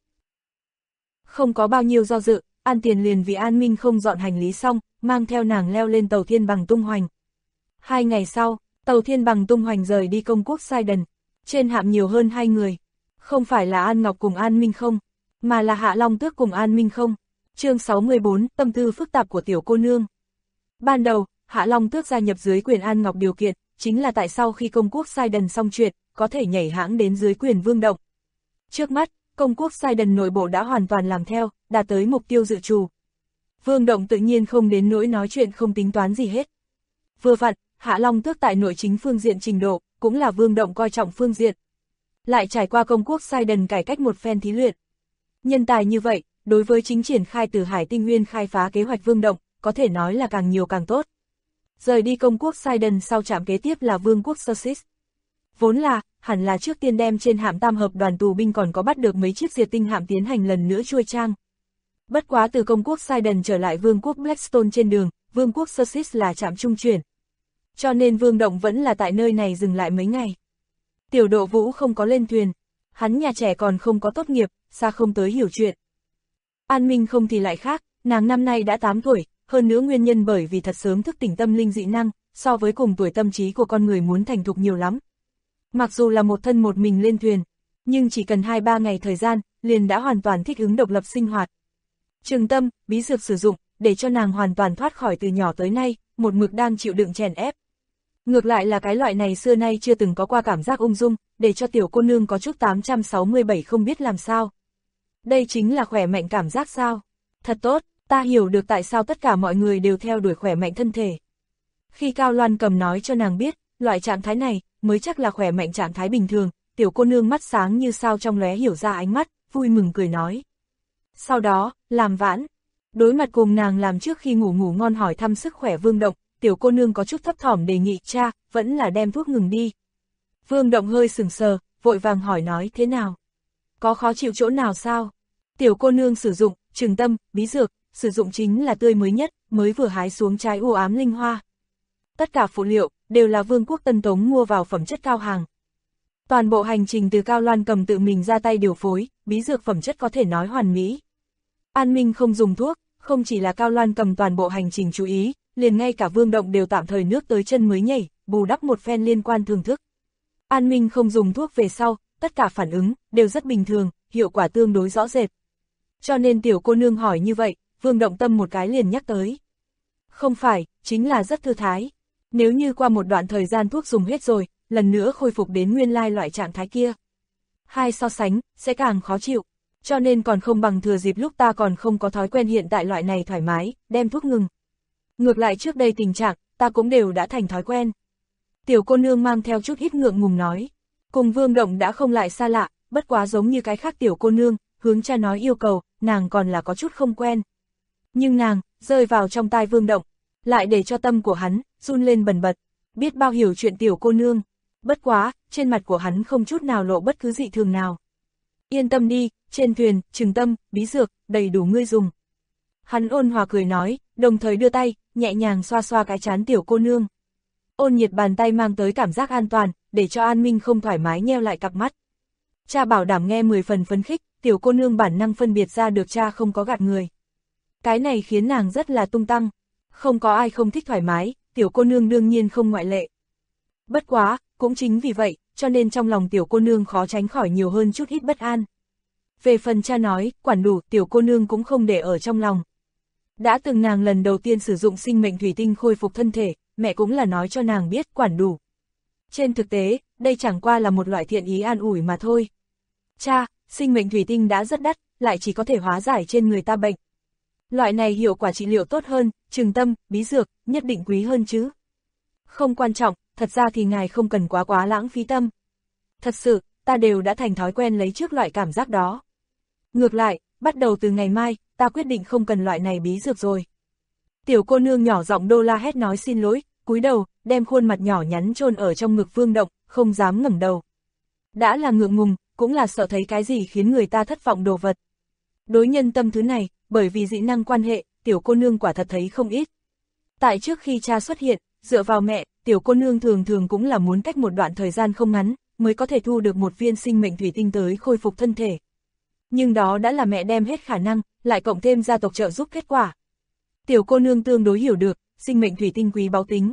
Speaker 2: Không có bao nhiêu do dự, An Tiền liền vì An Minh không dọn hành lý xong, mang theo nàng leo lên tàu Thiên Bằng tung hoành. 2 ngày sau, tàu Thiên Bằng tung hoành rời đi công quốc Sidon. Trên hạm nhiều hơn 2 người. Không phải là An Ngọc cùng An Minh không, mà là Hạ Long Tước cùng An Minh không. Chương 64, tâm tư phức tạp của tiểu cô nương. Ban đầu, Hạ Long Tước gia nhập dưới quyền An Ngọc điều kiện, chính là tại sau khi công quốc Sidon xong chuyện, có thể nhảy hãng đến dưới quyền Vương Động. Trước mắt, công quốc Sidon nội bộ đã hoàn toàn làm theo, đạt tới mục tiêu dự trù. Vương Động tự nhiên không đến nỗi nói chuyện không tính toán gì hết. Vừa vặn, Hạ Long Tước tại nội chính phương diện trình độ, cũng là Vương Động coi trọng phương diện. Lại trải qua công quốc Sidon cải cách một phen thí luyện. Nhân tài như vậy, đối với chính triển khai từ Hải Tinh Nguyên khai phá kế hoạch Vương Động, có thể nói là càng nhiều càng tốt. Rời đi công quốc Sidon sau trạm kế tiếp là Vương quốc Sussex. Vốn là, hẳn là trước tiên đem trên hạm tam hợp đoàn tù binh còn có bắt được mấy chiếc diệt tinh hạm tiến hành lần nữa chuôi trang. Bất quá từ công quốc Sidon trở lại Vương quốc Blackstone trên đường, Vương quốc Sussex là trạm trung chuyển. Cho nên Vương Động vẫn là tại nơi này dừng lại mấy ngày. Tiểu Độ Vũ không có lên thuyền, hắn nhà trẻ còn không có tốt nghiệp, xa không tới hiểu chuyện. An Minh không thì lại khác, nàng năm nay đã 8 tuổi, hơn nữa nguyên nhân bởi vì thật sớm thức tỉnh tâm linh dị năng, so với cùng tuổi tâm trí của con người muốn thành thục nhiều lắm. Mặc dù là một thân một mình lên thuyền, nhưng chỉ cần 2-3 ngày thời gian, liền đã hoàn toàn thích ứng độc lập sinh hoạt. Trừng Tâm, bí dược sử dụng, để cho nàng hoàn toàn thoát khỏi từ nhỏ tới nay, một mực đang chịu đựng chèn ép. Ngược lại là cái loại này xưa nay chưa từng có qua cảm giác ung dung, để cho tiểu cô nương có chút 867 không biết làm sao. Đây chính là khỏe mạnh cảm giác sao? Thật tốt, ta hiểu được tại sao tất cả mọi người đều theo đuổi khỏe mạnh thân thể. Khi Cao Loan Cầm nói cho nàng biết, loại trạng thái này mới chắc là khỏe mạnh trạng thái bình thường, tiểu cô nương mắt sáng như sao trong lóe hiểu ra ánh mắt, vui mừng cười nói. Sau đó, làm vãn, đối mặt cùng nàng làm trước khi ngủ ngon hỏi thăm sức khỏe Vương Động, tiểu cô nương có chút thấp thỏm đề nghị cha, vẫn là đem thuốc ngừng đi. Vương Động hơi sừng sờ, vội vàng hỏi nói thế nào? Có khó chịu chỗ nào sao? Tiểu cô nương sử dụng, Trừng Tâm, bí dược, sử dụng chính là tươi mới nhất, mới vừa hái xuống trái u ám linh hoa. Tất cả phụ liệu, đều là Vương quốc Tân Tống mua vào phẩm chất cao hàng. Toàn bộ hành trình từ Cao Loan Cầm tự mình ra tay điều phối, bí dược phẩm chất có thể nói hoàn mỹ. An Minh không dùng thuốc, không chỉ là Cao Loan Cầm toàn bộ hành trình chú ý, liền ngay cả Vương Động đều tạm thời nước tới chân mới nhảy, bù đắp một phen liên quan thưởng thức. An Minh không dùng thuốc về sau, tất cả phản ứng, đều rất bình thường, hiệu quả tương đối rõ rệt. Cho nên tiểu cô nương hỏi như vậy, Vương Động tâm một cái liền nhắc tới. Không phải, chính là rất thư thái. Nếu như qua một đoạn thời gian thuốc dùng hết rồi, lần nữa khôi phục đến nguyên lai loại trạng thái kia. Hai so sánh, sẽ càng khó chịu. Cho nên còn không bằng thừa dịp lúc ta còn không có thói quen hiện tại loại này thoải mái, đem thuốc ngừng. Ngược lại trước đây tình trạng, ta cũng đều đã thành thói quen. Tiểu cô nương mang theo chút ít ngượng ngùng nói. Cùng Vương Động đã không lại xa lạ, bất quá giống như cái khác tiểu cô nương, hướng cha nói yêu cầu, nàng còn là có chút không quen. Nhưng nàng, rơi vào trong tai Vương Động, lại để cho tâm của hắn, run lên bần bật, biết bao hiểu chuyện tiểu cô nương. Bất quá, trên mặt của hắn không chút nào lộ bất cứ dị thường nào. Yên tâm đi, trên thuyền, Trừng Tâm, bí dược, đầy đủ ngươi dùng. Hắn ôn hòa cười nói, đồng thời đưa tay, nhẹ nhàng xoa xoa cái trán tiểu cô nương. Ôn nhiệt bàn tay mang tới cảm giác an toàn, để cho An Minh không thoải mái nheo lại cặp mắt. Cha bảo đảm nghe 10 phần phấn khích, tiểu cô nương bản năng phân biệt ra được cha không có gạt người. Cái này khiến nàng rất là tung tăng. Không có ai không thích thoải mái, tiểu cô nương đương nhiên không ngoại lệ. Bất quá, cũng chính vì vậy, cho nên trong lòng tiểu cô nương khó tránh khỏi nhiều hơn chút ít bất an. Về phần cha nói, quản đủ, tiểu cô nương cũng không để ở trong lòng. Đã từng nàng lần đầu tiên sử dụng sinh mệnh thủy tinh khôi phục thân thể, mẹ cũng là nói cho nàng biết quản đủ. Trên thực tế, đây chẳng qua là một loại thiện ý an ủi mà thôi. Cha, sinh mệnh thủy tinh đã rất đắt, lại chỉ có thể hóa giải trên người ta bệnh. Loại này hiệu quả trị liệu tốt hơn, Trừng Tâm, bí dược, nhất định quý hơn chứ. Không quan trọng, thật ra thì ngài không cần quá lãng phí tâm. Thật sự, ta đều đã thành thói quen lấy trước loại cảm giác đó. Ngược lại, bắt đầu từ ngày mai, ta quyết định không cần loại này bí dược rồi. Tiểu cô nương nhỏ giọng đô la hét nói xin lỗi, cúi đầu, đem khuôn mặt nhỏ nhắn chôn ở trong ngực Vương Động, không dám ngẩng đầu. Đã là ngượng ngùng, cũng là sợ thấy cái gì khiến người ta thất vọng đồ vật. Đối nhân tâm thứ này, bởi vì dị năng quan hệ, tiểu cô nương quả thật thấy không ít. Tại trước khi cha xuất hiện, dựa vào mẹ, tiểu cô nương thường thường cũng là muốn cách một đoạn thời gian không ngắn, mới có thể thu được một viên sinh mệnh thủy tinh tới khôi phục thân thể. Nhưng đó đã là mẹ đem hết khả năng, lại cộng thêm gia tộc trợ giúp kết quả. Tiểu cô nương tương đối hiểu được, sinh mệnh thủy tinh quý báu tính.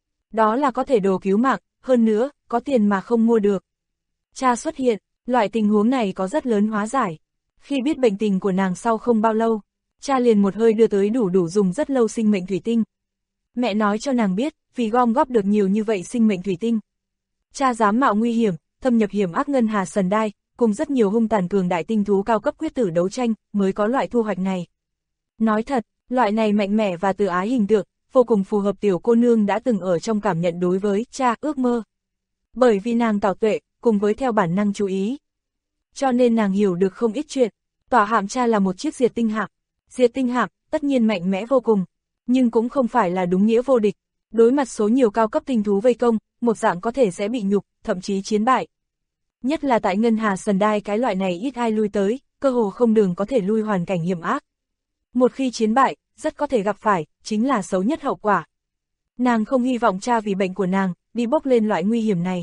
Speaker 2: Đó là có thể đồ cứu mạng, hơn nữa, có tiền mà không mua được. Cha xuất hiện, loại tình huống này có rất lớn hóa giải. Khi biết bệnh tình của nàng sau không bao lâu, cha liền một hơi đưa tới đủ dùng rất lâu sinh mệnh thủy tinh. Mẹ nói cho nàng biết, vì gom góp được nhiều như vậy sinh mệnh thủy tinh. Cha dám mạo nguy hiểm, thâm nhập hiểm ác ngân hà sần đai, cùng rất nhiều hung tàn cường đại tinh thú cao cấp quyết tử đấu tranh, mới có loại thu hoạch này. Nói thật, loại này mạnh mẽ và tự ái hình tượng, vô cùng phù hợp tiểu cô nương đã từng ở trong cảm nhận đối với cha ước mơ. Bởi vì nàng tảo tuệ, cùng với theo bản năng chú ý. Cho nên nàng hiểu được không ít chuyện, tỏa hạm cha là một chiếc diệt tinh hạm. Diệt tinh hạm, tất nhiên mạnh mẽ vô cùng, nhưng cũng không phải là đúng nghĩa vô địch. Đối mặt số nhiều cao cấp tinh thú vây công, một dạng có thể sẽ bị nhục, thậm chí chiến bại. Nhất là tại ngân hà sần đai cái loại này ít ai lui tới, cơ hồ không đường có thể lui hoàn cảnh hiểm ác. Một khi chiến bại, rất có thể gặp phải, chính là xấu nhất hậu quả. Nàng không hy vọng cha vì bệnh của nàng, đi bốc lên loại nguy hiểm này.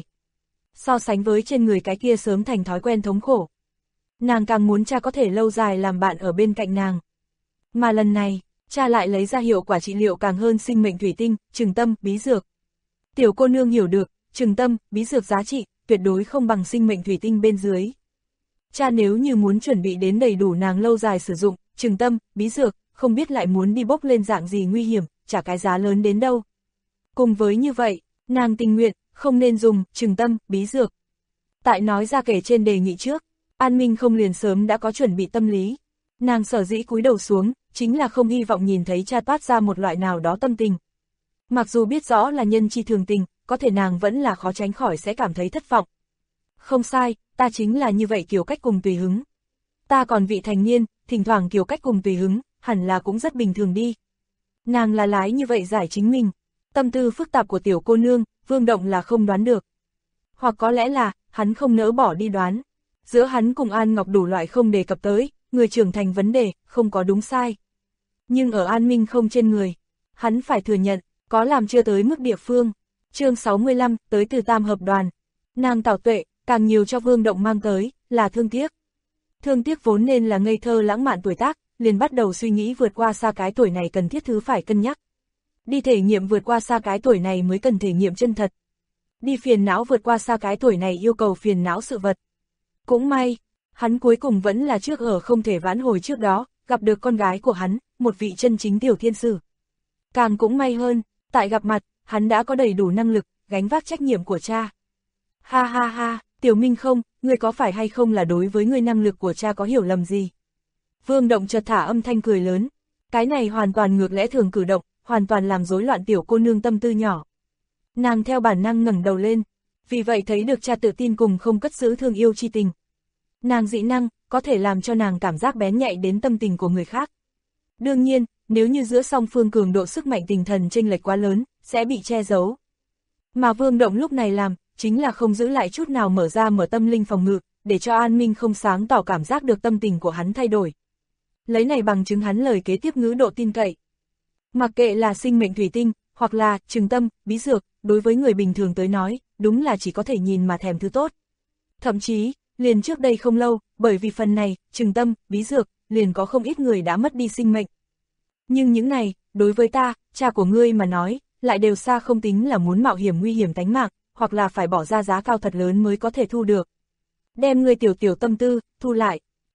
Speaker 2: So sánh với trên người cái kia sớm thành thói quen thống khổ. Nàng càng muốn cha có thể lâu dài làm bạn ở bên cạnh nàng. Mà lần này, cha lại lấy ra hiệu quả trị liệu càng hơn sinh mệnh thủy tinh, Trừng Tâm, bí dược. Tiểu cô nương hiểu được, Trừng Tâm, bí dược giá trị, tuyệt đối không bằng sinh mệnh thủy tinh bên dưới. Cha nếu như muốn chuẩn bị đến đầy đủ nàng lâu dài sử dụng, Trừng Tâm, bí dược, không biết lại muốn đi bốc lên dạng gì nguy hiểm, trả cái giá lớn đến đâu. Cùng với như vậy, nàng tình nguyện, không nên dùng, Trừng Tâm, bí dược. Tại nói ra kể trên đề nghị trước, An Minh không liền sớm đã có chuẩn bị tâm lý. Nàng sở dĩ cúi đầu xuống, chính là không hy vọng nhìn thấy cha toát ra một loại nào đó tâm tình. Mặc dù biết rõ là nhân chi thường tình, có thể nàng vẫn là khó tránh khỏi sẽ cảm thấy thất vọng. Không sai, ta chính là như vậy kiểu cách cùng tùy hứng. Ta còn vị thành niên, thỉnh thoảng kiểu cách cùng tùy hứng, hẳn là cũng rất bình thường đi. Nàng là lái như vậy giải chính mình. Tâm tư phức tạp của tiểu cô nương, Vương Động là không đoán được. Hoặc có lẽ là, hắn không nỡ bỏ đi đoán. Giữa hắn cùng An Ngọc đủ loại không đề cập tới, người trưởng thành vấn đề, không có đúng sai. Nhưng ở An Minh không trên người, hắn phải thừa nhận, có làm chưa tới mức địa phương. Chương 65, tới từ Tam Hợp Đoàn. Nàng tảo tuệ, càng nhiều cho Vương Động mang tới, là thương tiếc. Thương tiếc vốn nên là ngây thơ lãng mạn tuổi tác, liền bắt đầu suy nghĩ vượt qua xa cái tuổi này cần thiết thứ phải cân nhắc. Đi thể nghiệm vượt qua xa cái tuổi này mới cần thể nghiệm chân thật. Đi phiền não vượt qua xa cái tuổi này yêu cầu phiền não sự vật. Cũng may, hắn cuối cùng vẫn là trước ở không thể vãn hồi trước đó, gặp được con gái của hắn, một vị chân chính tiểu thiên sử. Càng cũng may hơn, tại gặp mặt, hắn đã có đầy đủ năng lực, gánh vác trách nhiệm của cha. Ha ha ha, Tiểu Minh không, ngươi có phải hay không là đối với ngươi năng lực của cha có hiểu lầm gì? Vương Động chợt thả âm thanh cười lớn. Cái này hoàn toàn ngược lẽ thường cử động, hoàn toàn làm rối loạn tiểu cô nương tâm tư nhỏ. Nàng theo bản năng ngẩng đầu lên, vì vậy thấy được cha tự tin cùng không cất giữ thương yêu chi tình. Nàng dị năng, có thể làm cho nàng cảm giác bén nhạy đến tâm tình của người khác. Đương nhiên, nếu như giữa song phương cường độ sức mạnh tinh thần chênh lệch quá lớn, sẽ bị che giấu. Mà Vương Động lúc này làm, chính là không giữ lại chút nào mở tâm linh phòng ngự, để cho An Minh không sáng tỏ cảm giác được tâm tình của hắn thay đổi. Lấy này bằng chứng hắn lời kế tiếp ngữ độ tin cậy. Mặc kệ là sinh mệnh thủy tinh, hoặc là Trừng Tâm, bí dược, đối với người bình thường tới nói, đúng là chỉ có thể nhìn mà thèm thứ tốt. Thậm chí, liền trước đây không lâu, bởi vì phần này, Trừng Tâm, bí dược, liền có không ít người đã mất đi sinh mệnh. Nhưng những này, đối với ta, cha của ngươi mà nói, lại đều xa không tính là muốn mạo hiểm nguy hiểm tánh mạng, hoặc là phải bỏ ra giá cao thật lớn mới có thể thu được. Đem ngươi tiểu tâm tư, thu lại.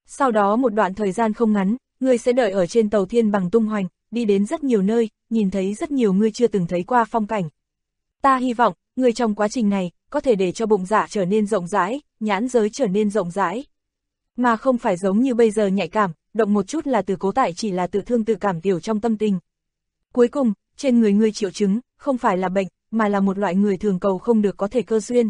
Speaker 2: Sau đó một đoạn thời gian không ngắn, ngươi sẽ đợi ở trên tàu thiên bằng tung hoành, đi đến rất nhiều nơi, nhìn thấy rất nhiều ngươi chưa từng thấy qua phong cảnh. Ta hy vọng, ngươi trong quá trình này, có thể để cho bụng dạ trở nên rộng rãi, nhãn giới trở nên rộng rãi. Mà không phải giống như bây giờ nhạy cảm, động một chút là từ cố tại chỉ là tự thương tự cảm tiểu trong tâm tình. Cuối cùng, trên người ngươi triệu chứng, không phải là bệnh, mà là một loại người thường cầu không được có thể cơ duyên.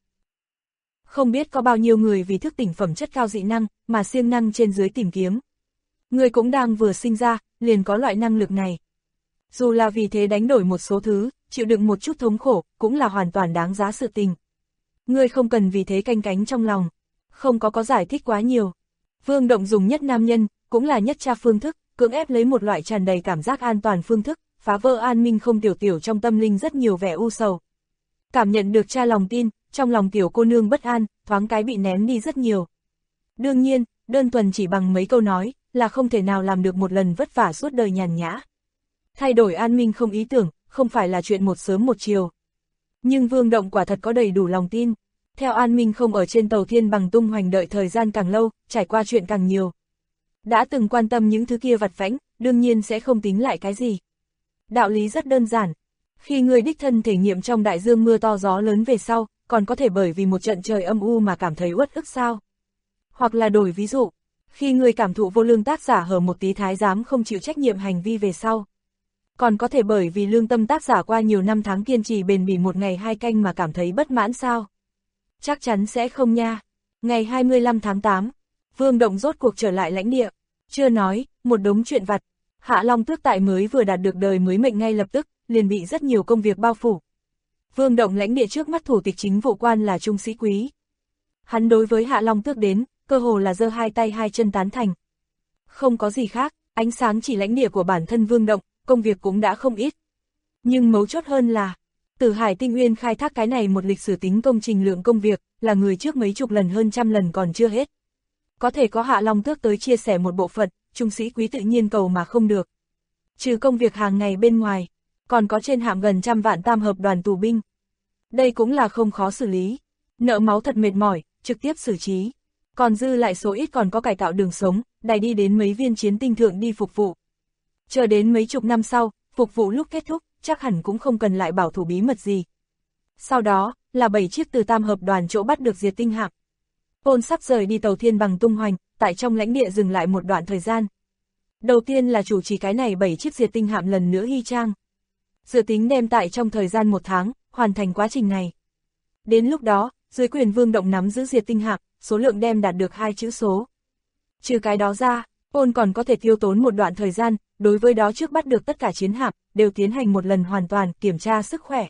Speaker 2: Không biết có bao nhiêu người vì thức tỉnh phẩm chất cao dị năng, mà siêng năng trên dưới tìm kiếm. Ngươi cũng đang vừa sinh ra, liền có loại năng lực này. Dù là vì thế đánh đổi một số thứ, chịu đựng một chút thống khổ, cũng là hoàn toàn đáng giá sự tình. Ngươi không cần vì thế canh cánh trong lòng. Không có giải thích quá nhiều. Vương Động dùng nhất nam nhân, cũng là nhất cha phương thức, cưỡng ép lấy một loại tràn đầy cảm giác an toàn phương thức, phá vỡ An Minh không tiểu trong tâm linh rất nhiều vẻ u sầu. Cảm nhận được cha lòng tin, trong lòng tiểu cô nương bất an, thoáng cái bị ném đi rất nhiều. Đương nhiên, đơn thuần chỉ bằng mấy câu nói, là không thể nào làm được một lần vất vả suốt đời nhàn nhã. Thay đổi An Minh không ý tưởng, không phải là chuyện một sớm một chiều. Nhưng Vương Động quả thật có đầy đủ lòng tin. Theo An Minh không ở trên tàu thiên bằng tung hoành đợi thời gian càng lâu, trải qua chuyện càng nhiều. Đã từng quan tâm những thứ kia vặt vãnh, đương nhiên sẽ không tính lại cái gì. Đạo lý rất đơn giản. Khi người đích thân thể nghiệm trong đại dương mưa to gió lớn về sau, còn có thể bởi vì một trận trời âm u mà cảm thấy uất ức sao? Hoặc là đổi ví dụ, khi người cảm thụ vô lương tác giả hở một tí thái giám không chịu trách nhiệm hành vi về sau. Còn có thể bởi vì lương tâm tác giả qua nhiều năm tháng kiên trì bền bỉ một ngày hai canh mà cảm thấy bất mãn sao? Chắc chắn sẽ không nha. Ngày 25 tháng 8, Vương Động rốt cuộc trở lại lãnh địa. Chưa nói, một đống chuyện vặt. Hạ Long Tước tại mới vừa đạt được đời mới mệnh ngay lập tức, liền bị rất nhiều công việc bao phủ. Vương Động lãnh địa trước mắt thủ tịch chính vụ quan là Trung Sĩ Quý. Hắn đối với Hạ Long Tước đến, cơ hồ là giơ hai tay hai chân tán thành. Không có gì khác, ánh sáng chỉ lãnh địa của bản thân Vương Động, công việc cũng đã không ít. Nhưng mấu chốt hơn là, Tử Hải Tinh Uyên khai thác cái này một lịch sử tính công trình lượng công việc, là người trước mấy chục lần hơn trăm lần còn chưa hết. Có thể có Hạ Long Tước tới chia sẻ một bộ phận, Trung Sĩ Quý tự nhiên cầu mà không được. Trừ công việc hàng ngày bên ngoài, còn có trên hạm gần 100 vạn tam hợp đoàn tù binh. Đây cũng là không khó xử lý. Nợ máu thật mệt mỏi, trực tiếp xử trí. Còn dư lại số ít còn có cải tạo đường sống, đẩy đi đến mấy viên chiến tinh thượng đi phục vụ. Chờ đến mấy chục năm sau, phục vụ lúc kết thúc, chắc hẳn cũng không cần lại bảo thủ bí mật gì. Sau đó, là 7 chiếc từ tam hợp đoàn chỗ bắt được diệt tinh hạm. Ôn sắp rời đi tàu thiên bằng tung hoành, tại trong lãnh địa dừng lại một đoạn thời gian. Đầu tiên là chủ trì cái này 7 chiếc diệt tinh hạm lần nữa hy trang. Dự tính đem tại trong thời gian 1 tháng, hoàn thành quá trình này. Đến lúc đó, dưới quyền Vương Động nắm giữ diệt tinh hạm, số lượng đem đạt được 2 chữ số. Trừ cái đó ra, Ôn còn có thể tiêu tốn một đoạn thời gian, đối với đó trước bắt được tất cả chiến hạm, đều tiến hành một lần hoàn toàn kiểm tra sức khỏe.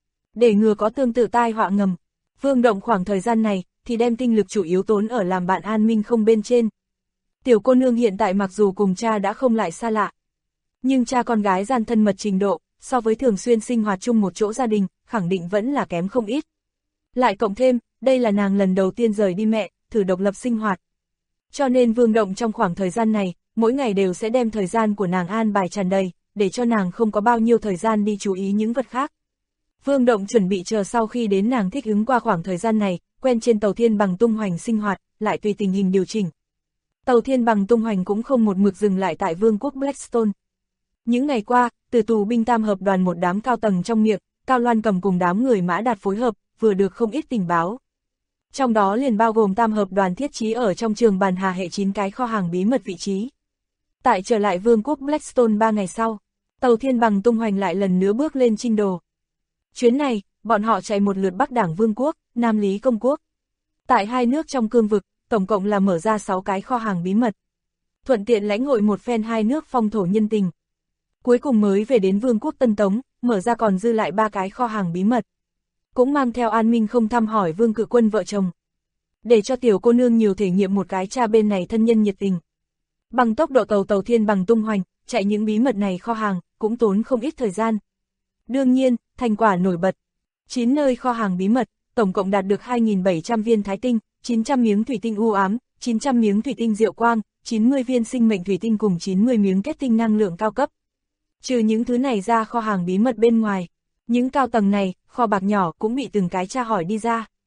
Speaker 2: Để ngừa có tương tự tai họa ngầm, Vương Động khoảng thời gian này, thì đem tinh lực chủ yếu tốn ở làm bạn An Minh không bên trên. Tiểu cô nương hiện tại mặc dù cùng cha đã không lại xa lạ, nhưng cha con gái gian thân mật trình độ, so với thường xuyên sinh hoạt chung một chỗ gia đình, khẳng định vẫn là kém không ít. Lại cộng thêm, đây là nàng lần đầu tiên rời đi mẹ, thử độc lập sinh hoạt. Cho nên Vương Động trong khoảng thời gian này, mỗi ngày đều sẽ đem thời gian của nàng an bài tràn đầy, để cho nàng không có bao nhiêu thời gian đi chú ý những vật khác. Vương Động chuẩn bị chờ sau khi đến nàng thích ứng qua khoảng thời gian này, quen trên tàu thiên bằng tung hoành sinh hoạt, lại tùy tình hình điều chỉnh. Tàu thiên bằng tung hoành cũng không một mực dừng lại tại vương quốc Blackstone. Những ngày qua, từ tù binh tam hợp đoàn một đám cao tầng trong miệng, Cao Loan Cầm cùng đám người Mã Đạt phối hợp, vừa được không ít tình báo. Trong đó liền bao gồm tam hợp đoàn thiết trí ở trong trường bàn hà hệ 9 cái kho hàng bí mật vị trí. Tại trở lại vương quốc Blackstone 3 ngày sau, tàu thiên bằng tung hoành lại lần nữa bước lên chinh đồ. Chuyến này, bọn họ chạy một lượt Bắc Đảng Vương quốc, Nam Lý Công quốc. Tại hai nước trong cương vực, tổng cộng là mở ra 6 cái kho hàng bí mật. Thuận tiện lãnh hội một phen hai nước phong thổ nhân tình. Cuối cùng mới về đến Vương quốc Tân Tống, mở ra còn dư lại 3 cái kho hàng bí mật. Cũng mang theo An Minh không thăm hỏi Vương Cự Quân vợ chồng. Để cho tiểu cô nương nhiều thể nghiệm một cái cha bên này thân nhân nhiệt tình. Bằng tốc độ tàu thiên bằng tung hoành, chạy những bí mật này kho hàng, cũng tốn không ít thời gian. Đương nhiên, thành quả nổi bật. 9 nơi kho hàng bí mật, tổng cộng đạt được 2.700 viên thái tinh, 900 miếng thủy tinh u ám, 900 miếng thủy tinh diệu quang, 90 viên sinh mệnh thủy tinh cùng 90 miếng kết tinh năng lượng cao cấp. Trừ những thứ này ra kho hàng bí mật bên ngoài, những cao tầng này, kho bạc nhỏ cũng bị từng cái tra hỏi đi ra.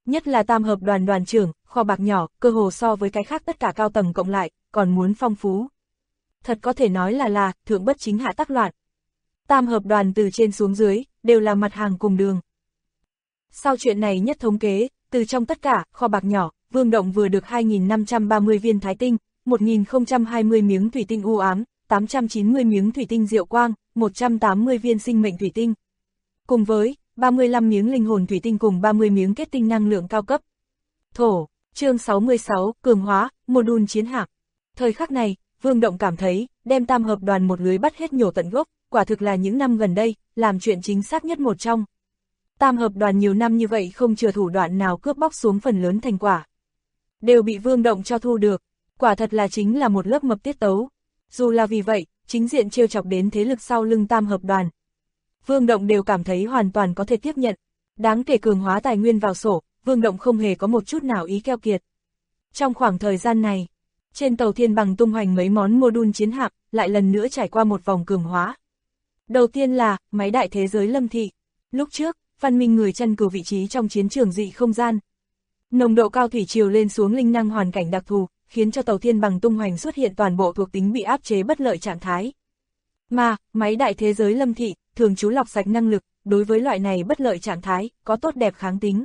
Speaker 2: Nhất là tam hợp đoàn đoàn trưởng, kho bạc nhỏ, cơ hồ so với cái khác tất cả cao tầng cộng lại, còn muốn phong phú. Thật có thể nói là thượng bất chính hạ tắc loạn. Tam hợp đoàn từ trên xuống dưới, đều là mặt hàng cùng đường. Sau chuyện này nhất thống kế, từ trong tất cả, kho bạc nhỏ, Vương Động vừa được 2.530 viên thái tinh, 1.020 miếng thủy tinh u ám, 890 miếng thủy tinh diệu quang, 180 viên sinh mệnh thủy tinh. Cùng với 35 miếng linh hồn thủy tinh cùng 30 miếng kết tinh năng lượng cao cấp. Thổ, chương 66, cường hóa, module chiến hạm. Thời khắc này, Vương Động cảm thấy, đem tam hợp đoàn một lưới bắt hết nhổ tận gốc, quả thực là những năm gần đây, làm chuyện chính xác nhất một trong. Tam hợp đoàn nhiều năm như vậy không chừa thủ đoạn nào cướp bóc xuống phần lớn thành quả. Đều bị Vương Động cho thu được, quả thật là chính là một lớp mập tiết tấu. Dù là vì vậy, chính diện trêu chọc đến thế lực sau lưng tam hợp đoàn. Vương Động đều cảm thấy hoàn toàn có thể tiếp nhận. Đáng kể cường hóa tài nguyên vào sổ, Vương Động không hề có một chút nào ý keo kiệt. Trong khoảng thời gian này, trên tàu Thiên Bằng tung hoành mấy món module chiến hạm, lại lần nữa trải qua một vòng cường hóa. Đầu tiên là máy đại thế giới Lâm Thị. Lúc trước, văn minh người chăn cừu vị trí trong chiến trường dị không gian. Nồng độ cao thủy triều lên xuống linh năng hoàn cảnh đặc thù, khiến cho tàu Thiên Bằng tung hoành xuất hiện toàn bộ thuộc tính bị áp chế bất lợi trạng thái. Mà, máy đại thế giới Lâm Thị, thường trú lọc sạch năng lực, đối với loại này bất lợi trạng thái, có tốt đẹp kháng tính.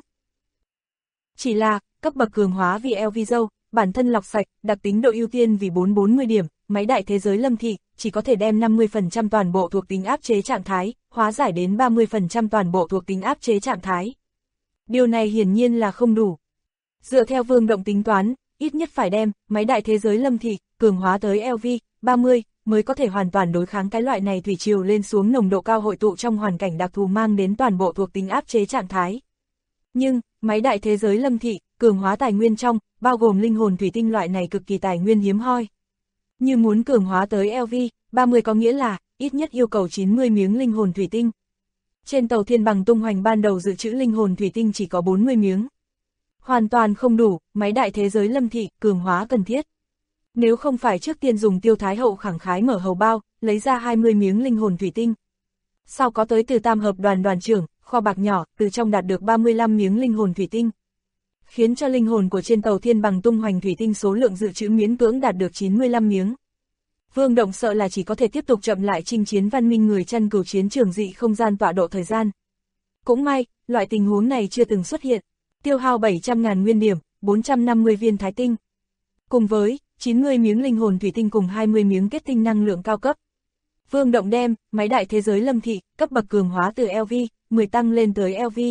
Speaker 2: Chỉ là, cấp bậc cường hóa vì Elviso, bản thân lọc sạch, đặc tính độ ưu tiên vì 440 điểm, máy đại thế giới Lâm Thị, chỉ có thể đem 50% toàn bộ thuộc tính áp chế trạng thái, hóa giải đến 30% toàn bộ thuộc tính áp chế trạng thái. Điều này hiển nhiên là không đủ. Dựa theo Vương Động tính toán, ít nhất phải đem máy đại thế giới Lâm Thị cường hóa tới LV30 mới có thể hoàn toàn đối kháng cái loại này thủy triều lên xuống nồng độ cao hội tụ trong hoàn cảnh đặc thù mang đến toàn bộ thuộc tính áp chế trạng thái. Nhưng, máy đại thế giới Lâm Thị cường hóa tài nguyên trong, bao gồm linh hồn thủy tinh loại này cực kỳ tài nguyên hiếm hoi. Như muốn cường hóa tới LV30 có nghĩa là ít nhất yêu cầu 90 miếng linh hồn thủy tinh. Trên tàu Thiên Bằng tung hoành ban đầu dự trữ linh hồn thủy tinh chỉ có 40 miếng. Hoàn toàn không đủ, máy đại thế giới Lâm Thị cường hóa cần thiết. Nếu không phải trước tiên dùng Tiêu Thái Hậu khẳng khái mở hầu bao, lấy ra 20 miếng linh hồn thủy tinh. Sau có tới từ tam hợp đoàn đoàn trưởng, kho bạc nhỏ, từ trong đạt được 35 miếng linh hồn thủy tinh. Khiến cho linh hồn của trên tàu Thiên Bằng tung hoành thủy tinh số lượng dự trữ miễn cưỡng đạt được 95 miếng. Vương Động sợ là chỉ có thể tiếp tục chậm lại chinh chiến văn minh người chăn cừu chiến trường dị không gian tọa độ thời gian. Cũng may, loại tình huống này chưa từng xuất hiện. Tiêu hao 700.000 nguyên điểm, 450 viên thái tinh. Cùng với 90 miếng linh hồn thủy tinh cùng 20 miếng kết tinh năng lượng cao cấp. Vương Động đem máy đại thế giới Lâm Thị cấp bậc cường hóa từ LV10 tăng lên tới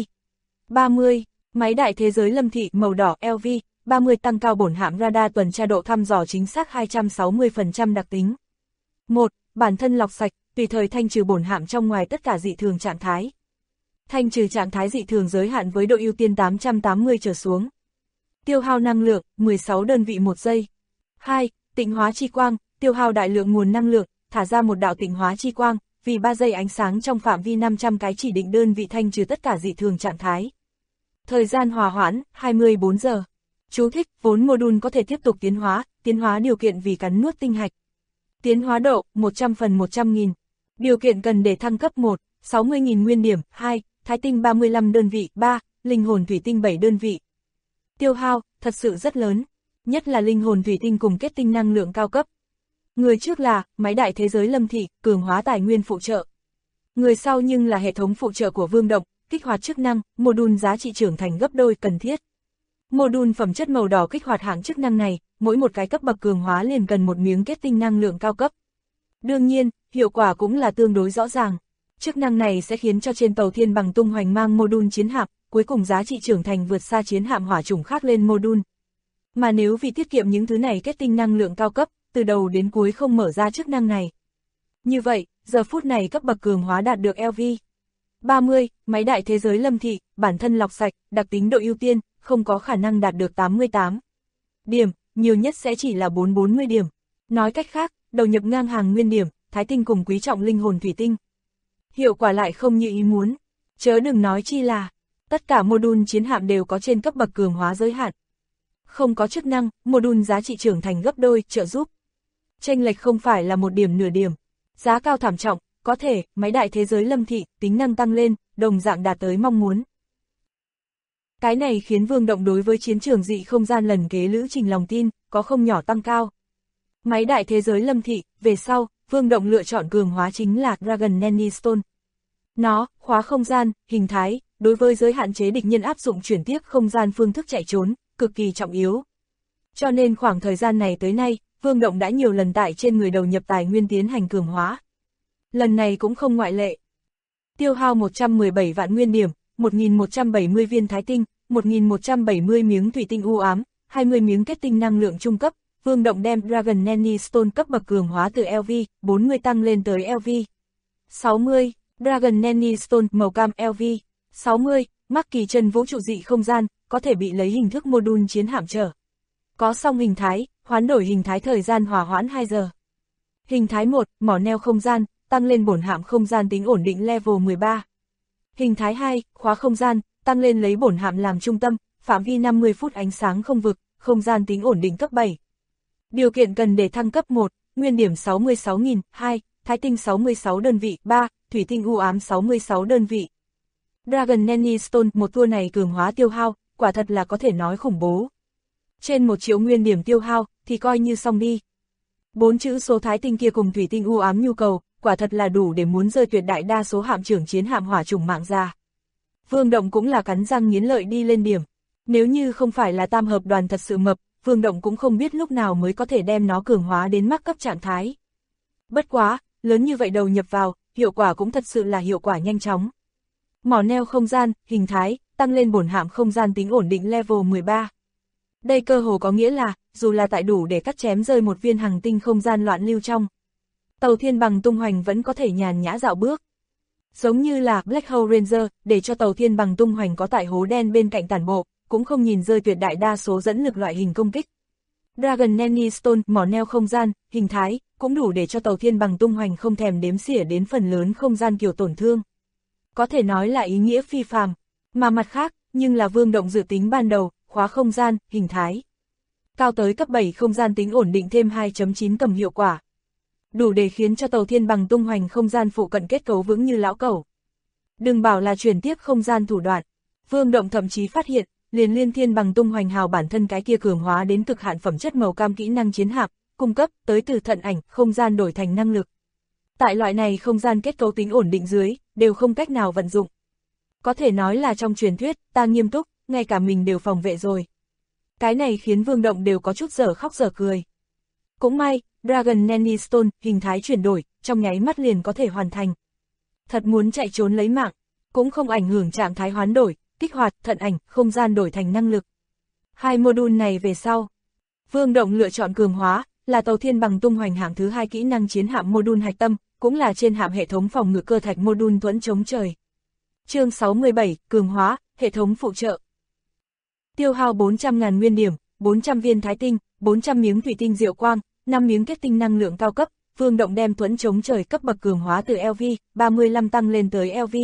Speaker 2: LV30. Máy đại thế giới Lâm Thị màu đỏ LV30 tăng cao bổn hạm radar tuần tra độ thăm dò chính xác 260% đặc tính. 1. Bản thân lọc sạch, tùy thời thanh trừ bổn hạm trong ngoài tất cả dị thường trạng thái. Thanh trừ trạng thái dị thường giới hạn với độ ưu tiên 880 trở xuống. Tiêu hao năng lượng, 16 đơn vị 1 giây. 2. Tịnh hóa chi quang, tiêu hao đại lượng nguồn năng lượng, thả ra một đạo tịnh hóa chi quang, vì 3 giây ánh sáng trong phạm vi 500 cái chỉ định đơn vị thanh trừ tất cả dị thường trạng thái. Thời gian hòa hoãn, 24 giờ. Chú thích, vốn module có thể tiếp tục tiến hóa điều kiện vì cắn nuốt tinh hạch. Tiến hóa độ, 100 phần 100.000. Điều kiện cần để thăng cấp 1, 60.000 nguyên điểm, 2, thái tinh 35 đơn vị, 3, linh hồn thủy tinh 7 đơn vị. Tiêu hao, thật sự rất lớn, nhất là linh hồn thủy tinh cùng kết tinh năng lượng cao cấp. Người trước là, máy đại thế giới Lâm Thị, cường hóa tài nguyên phụ trợ. Người sau nhưng là hệ thống phụ trợ của Vương Động, kích hoạt chức năng, module giá trị trưởng thành gấp đôi cần thiết. Module phẩm chất màu đỏ kích hoạt hạng chức năng này, mỗi một cái cấp bậc cường hóa liền cần một miếng kết tinh năng lượng cao cấp. Đương nhiên, hiệu quả cũng là tương đối rõ ràng. Chức năng này sẽ khiến cho trên tàu Thiên Bằng tung hoành mang module chiến hạm, cuối cùng giá trị trưởng thành vượt xa chiến hạm hỏa chủng khác lên module. Mà nếu vì tiết kiệm những thứ này kết tinh năng lượng cao cấp, từ đầu đến cuối không mở ra chức năng này. Như vậy, giờ phút này cấp bậc cường hóa đạt được LV30, máy đại thế giới Lâm Thị, bản thân lọc sạch, đặc tính độ ưu tiên, không có khả năng đạt được 88 điểm, nhiều nhất sẽ chỉ là 440 điểm. Nói cách khác, đầu nhập ngang hàng nguyên điểm, thái tinh cùng quý trọng linh hồn thủy tinh. Hiệu quả lại không như ý muốn, chớ đừng nói chi là, tất cả module chiến hạm đều có trên cấp bậc cường hóa giới hạn. Không có chức năng, module giá trị trưởng thành gấp đôi, trợ giúp. Chênh lệch không phải là một điểm nửa điểm. Giá cao thảm trọng, có thể, máy đại thế giới Lâm Thị, tính năng tăng lên, đồng dạng đạt tới mong muốn. Cái này khiến Vương Động đối với chiến trường dị không gian lần kế lữ trình lòng tin, có không nhỏ tăng cao. Máy đại thế giới lâm thị, về sau, Vương Động lựa chọn cường hóa chính là Dragon Nanny Stone. Nó, khóa không gian, hình thái, đối với giới hạn chế địch nhân áp dụng chuyển tiếp không gian phương thức chạy trốn, cực kỳ trọng yếu. Cho nên khoảng thời gian này tới nay, Vương Động đã nhiều lần tại trên người đầu nhập tài nguyên tiến hành cường hóa. Lần này cũng không ngoại lệ. Tiêu hao 117 vạn nguyên điểm, 1.170 viên thái tinh, 1.170 miếng thủy tinh u ám, 20 miếng kết tinh năng lượng trung cấp, Vương Động đem Dragon Nanny Stone cấp bậc cường hóa từ LV 40 tăng lên tới LV 60, Dragon Nanny Stone màu cam LV 60, mắc kỳ chân vũ trụ dị không gian, có thể bị lấy hình thức module chiến hạm trở. Có song hình thái, hoán đổi hình thái thời gian hòa hoãn 2 giờ. Hình thái 1, mỏ neo không gian, tăng lên bổn hạm không gian tính ổn định level 13. Hình thái 2, khóa không gian, tăng lên lấy bổn hạm làm trung tâm, phạm vi 50 phút ánh sáng không vực, không gian tính ổn định cấp 7. Điều kiện cần để thăng cấp 1, nguyên điểm 66.000, 2, thái tinh 66 đơn vị, 3, thủy tinh u ám 66 đơn vị. Dragon Nanny Stone, một tour này cường hóa tiêu hao, quả thật là có thể nói khủng bố. Trên 1 triệu nguyên điểm tiêu hao, thì coi như xong đi. 4 chữ số thái tinh kia cùng thủy tinh u ám nhu cầu, quả thật là đủ để muốn rơi tuyệt đại đa số hạm trưởng chiến hạm hỏa trùng mạng ra. Vương Động cũng là cắn răng nghiến lợi đi lên điểm. Nếu như không phải là tam hợp đoàn thật sự mập, Vương Động cũng không biết lúc nào mới có thể đem nó cường hóa đến mắc cấp trạng thái. Bất quá, lớn như vậy đầu nhập vào, hiệu quả cũng thật sự là hiệu quả nhanh chóng. Mỏ neo không gian, hình thái, tăng lên bổn hạm không gian tính ổn định level 13. Đây cơ hồ có nghĩa là, dù là tại đủ để cắt chém rơi một viên hành tinh không gian loạn lưu trong, tàu thiên bằng tung hoành vẫn có thể nhàn nhã dạo bước. Giống như là Black Hole Ranger, để cho tàu thiên bằng tung hoành có tại hố đen bên cạnh tản bộ, cũng không nhìn rơi tuyệt đại đa số dẫn lực loại hình công kích. Dragon Nanny Stone, mỏ neo không gian, hình thái, cũng đủ để cho tàu thiên bằng tung hoành không thèm đếm xỉa đến phần lớn không gian kiểu tổn thương. Có thể nói là ý nghĩa phi phàm, mà mặt khác, nhưng là Vương Động dự tính ban đầu, khóa không gian, hình thái. Cao tới cấp 7 không gian tính ổn định thêm 2.9 cầm hiệu quả. Đủ để khiến cho tàu thiên bằng tung hoành không gian phụ cận kết cấu vững như lão cẩu. Đừng bảo là chuyển tiếp không gian thủ đoạn. Vương Động thậm chí phát hiện, liền liên thiên bằng tung hoành hào bản thân cái kia cường hóa đến cực hạn phẩm chất màu cam kỹ năng chiến hạm, cung cấp tới từ thận ảnh, không gian đổi thành năng lực. Tại loại này không gian kết cấu tính ổn định dưới, đều không cách nào vận dụng. Có thể nói là trong truyền thuyết, ta nghiêm túc, ngay cả mình đều phòng vệ rồi. Cái này khiến Vương Động đều có chút dở khóc dở cười. Cũng may, Dragon Nanny Stone, hình thái chuyển đổi, trong nháy mắt liền có thể hoàn thành. Thật muốn chạy trốn lấy mạng, cũng không ảnh hưởng trạng thái hoán đổi, kích hoạt, thận ảnh, không gian đổi thành năng lực. Hai module này về sau, Vương Động lựa chọn cường hóa, là tàu thiên bằng tung hoành hạng thứ 2 kỹ năng chiến hạm module hạch tâm, cũng là trên hạm hệ thống phòng ngự cơ thạch module thuẫn chống trời. Chương 67, cường hóa, hệ thống phụ trợ. Tiêu hao 400.000 nguyên điểm, 400 viên thái tinh, 400 miếng thủy tinh diệu quang, 5 miếng kết tinh năng lượng cao cấp, Vương Động đem thuẫn chống trời cấp bậc cường hóa từ LV 35 tăng lên tới LV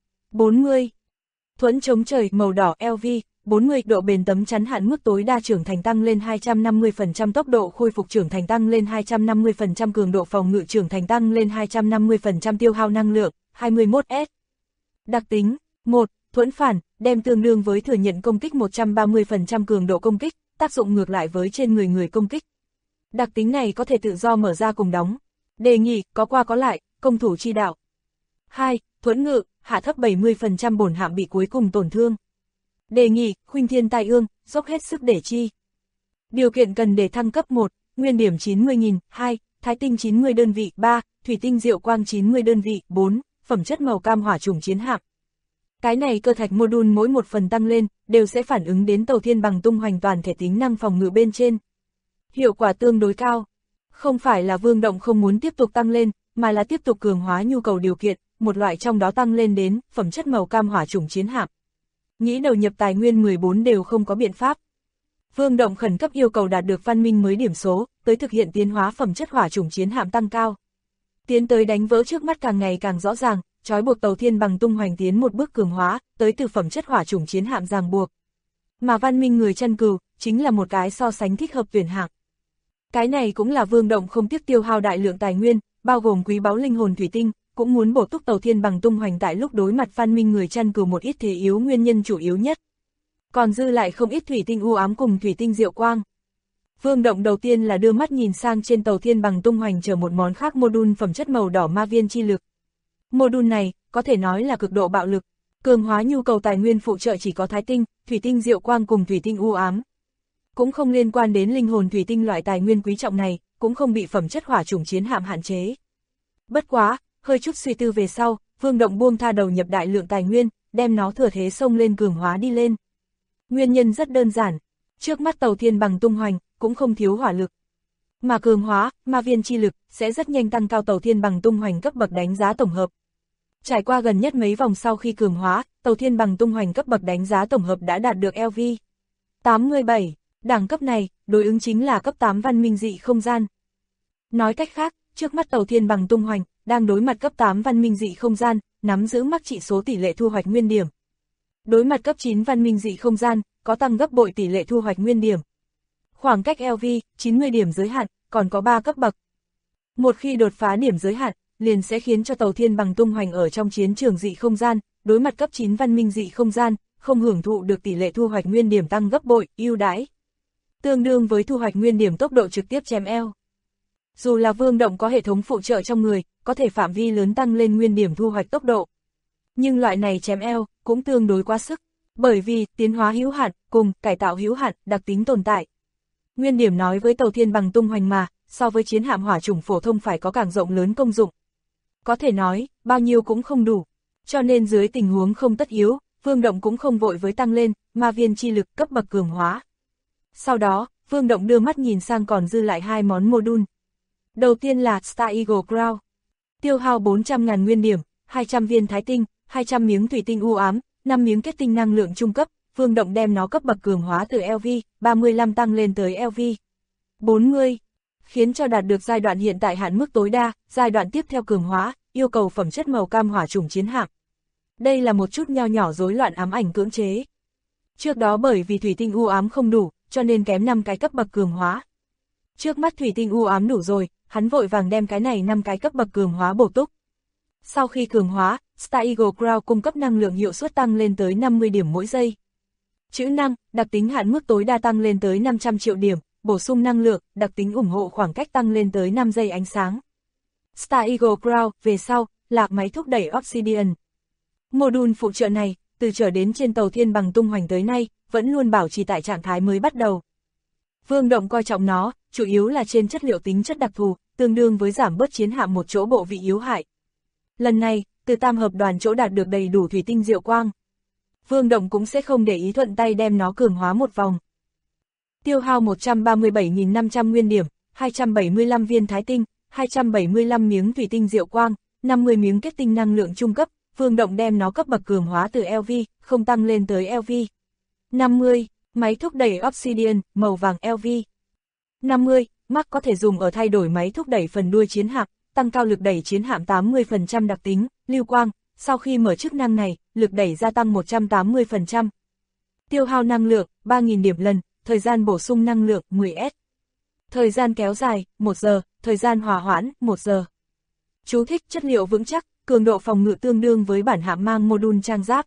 Speaker 2: 40. Thuẫn chống trời màu đỏ LV 40, độ bền tấm chắn hạn mức tối đa trưởng thành tăng lên 250%, tốc độ khôi phục trưởng thành tăng lên 250%, cường độ phòng ngự trưởng thành tăng lên 250%, tiêu hao năng lượng 21S. Đặc tính 1. Thuẫn phản, đem tương đương với thừa nhận công kích 130% cường độ công kích, tác dụng ngược lại với trên người công kích. Đặc tính này có thể tự do mở ra cùng đóng. Đề nghị, có qua có lại, công thủ chi đạo. 2. Thuẫn ngự, hạ thấp 70% bổn hạm bị cuối cùng tổn thương. Đề nghị, khuynh thiên tai ương, dốc hết sức để chi. Điều kiện cần để thăng cấp 1, nguyên điểm 90.000, 2, thái tinh 90 đơn vị, 3, thủy tinh diệu quang 90 đơn vị, 4, phẩm chất màu cam hỏa trùng chiến hạm. Cái này cơ thạch module mỗi một phần tăng lên, đều sẽ phản ứng đến tàu thiên bằng tung hoành toàn thể tính năng phòng ngự bên trên. Hiệu quả tương đối cao. Không phải là Vương Động không muốn tiếp tục tăng lên, mà là tiếp tục cường hóa nhu cầu điều kiện, một loại trong đó tăng lên đến phẩm chất màu cam hỏa trùng chiến hạm. Nghĩ đầu nhập tài nguyên 14 đều không có biện pháp. Vương Động khẩn cấp yêu cầu đạt được văn minh mới điểm số, tới thực hiện tiến hóa phẩm chất hỏa trùng chiến hạm tăng cao. Tiến tới đánh vỡ trước mắt càng ngày càng rõ ràng, trói buộc tàu thiên bằng tung hoành tiến một bước cường hóa, tới từ phẩm chất hỏa trùng chiến hạm ràng buộc. Mà văn minh người chăn cừu, chính là một cái so sánh thích hợp tuyển hạng. Cái này cũng là Vương Động không tiếc tiêu hao đại lượng tài nguyên, bao gồm quý báu linh hồn thủy tinh, cũng muốn bổ túc tàu thiên bằng tung hoành tại lúc đối mặt văn minh người chăn cừu một ít thế yếu nguyên nhân chủ yếu nhất. còn dư lại không ít thủy tinh u ám cùng thủy tinh diệu quang. Vương Động đầu tiên là đưa mắt nhìn sang trên tàu thiên bằng tung hoành chờ một món khác module phẩm chất màu đỏ ma viên chi lực. Module này, có thể nói là cực độ bạo lực, cường hóa nhu cầu tài nguyên phụ trợ chỉ có thái tinh, thủy tinh diệu quang cùng thủy tinh u ám. Cũng không liên quan đến linh hồn thủy tinh loại tài nguyên quý trọng này, cũng không bị phẩm chất hỏa chủng chiến hạm hạn chế. Bất quá, hơi chút suy tư về sau, Vương Động buông tha đầu nhập đại lượng tài nguyên, đem nó thừa thế xông lên cường hóa đi lên. Nguyên nhân rất đơn giản, trước mắt tàu thiên bằng tung hoành, cũng không thiếu hỏa lực. Mà cường hóa, ma viên chi lực, sẽ rất nhanh tăng cao tàu thiên bằng tung hoành cấp bậc đánh giá tổng hợp. Trải qua gần nhất mấy vòng sau khi cường hóa, tàu thiên bằng tung hoành cấp bậc đánh giá tổng hợp đã đạt được LV 87. Đẳng cấp này, đối ứng chính là cấp 8 văn minh dị không gian. Nói cách khác, trước mắt tàu thiên bằng tung hoành, đang đối mặt cấp 8 văn minh dị không gian, nắm giữ mắc trị số tỷ lệ thu hoạch nguyên điểm. Đối mặt cấp 9 văn minh dị không gian, có tăng gấp bội tỷ lệ thu hoạch nguyên điểm. Khoảng cách LV, 90 điểm giới hạn, còn có 3 cấp bậc. Một khi đột phá điểm giới hạn, liền sẽ khiến cho tàu thiên bằng tung hoành ở trong chiến trường dị không gian, đối mặt cấp 9 văn minh dị không gian, không hưởng thụ được tỷ lệ thu hoạch nguyên điểm tăng gấp bội, ưu đãi. Tương đương với thu hoạch nguyên điểm tốc độ trực tiếp chém eo. Dù là Vương Động có hệ thống phụ trợ trong người, có thể phạm vi lớn tăng lên nguyên điểm thu hoạch tốc độ. Nhưng loại này chém eo, cũng tương đối quá sức, bởi vì tiến hóa hữu hạn, cùng cải tạo hữu hạn, đặc tính tồn tại. Nguyên điểm nói với tàu thiên bằng tung hoành mà, so với chiến hạm hỏa chủng phổ thông phải có càng rộng lớn công dụng. Có thể nói, bao nhiêu cũng không đủ. Cho nên dưới tình huống không tất yếu, Vương Động cũng không vội với tăng lên, ma viên chi lực cấp bậc cường hóa. Sau đó, Vương Động đưa mắt nhìn sang còn dư lại 2 món module. Đầu tiên là Star Eagle Crown. Tiêu hao 400.000 nguyên điểm, 200 viên thái tinh, 200 miếng thủy tinh u ám, 5 miếng kết tinh năng lượng trung cấp. Vương Động đem nó cấp bậc cường hóa từ LV 35 tăng lên tới LV 40, khiến cho đạt được giai đoạn hiện tại hạn mức tối đa, giai đoạn tiếp theo cường hóa, yêu cầu phẩm chất màu cam hỏa chủng chiến hạm. Đây là một chút nho nhỏ rối loạn ám ảnh cưỡng chế. Trước đó bởi vì thủy tinh u ám không đủ, cho nên kém 5 cái cấp bậc cường hóa. Trước mắt thủy tinh u ám đủ rồi, hắn vội vàng đem cái này 5 cái cấp bậc cường hóa bổ túc. Sau khi cường hóa, Star Eagle Crown cung cấp năng lượng hiệu suất tăng lên tới 50 điểm mỗi giây. Chữ năng, đặc tính hạn mức tối đa tăng lên tới 500 triệu điểm, bổ sung năng lượng, đặc tính ủng hộ khoảng cách tăng lên tới 5 giây ánh sáng. Star Eagle Crown, về sau, là máy thúc đẩy Obsidian. Module phụ trợ này, từ trở đến trên tàu thiên bằng tung hoành tới nay, vẫn luôn bảo trì tại trạng thái mới bắt đầu. Vương Động coi trọng nó, chủ yếu là trên chất liệu tính chất đặc thù, tương đương với giảm bớt chiến hạm một chỗ bộ vị yếu hại. Lần này, từ tam hợp đoàn chỗ đạt được đầy đủ thủy tinh diệu quang. Vương Động cũng sẽ không để ý thuận tay đem nó cường hóa một vòng. Tiêu hao 137.500 nguyên điểm, 275 viên thái tinh, 275 miếng thủy tinh diệu quang, 50 miếng kết tinh năng lượng trung cấp, Vương Động đem nó cấp bậc cường hóa từ LV, không tăng lên tới LV 50, máy thúc đẩy Obsidian, màu vàng LV 50, Mark có thể dùng ở thay đổi máy thúc đẩy phần đuôi chiến hạm, tăng cao lực đẩy chiến hạm 80% đặc tính, lưu quang, sau khi mở chức năng này, lực đẩy gia tăng 180%. Tiêu hao năng lượng, 3.000 điểm lần, thời gian bổ sung năng lượng, 10S. Thời gian kéo dài, 1 giờ, thời gian hòa hoãn, 1 giờ. Chú thích chất liệu vững chắc, cường độ phòng ngự tương đương với bản hạm mang module trang giáp.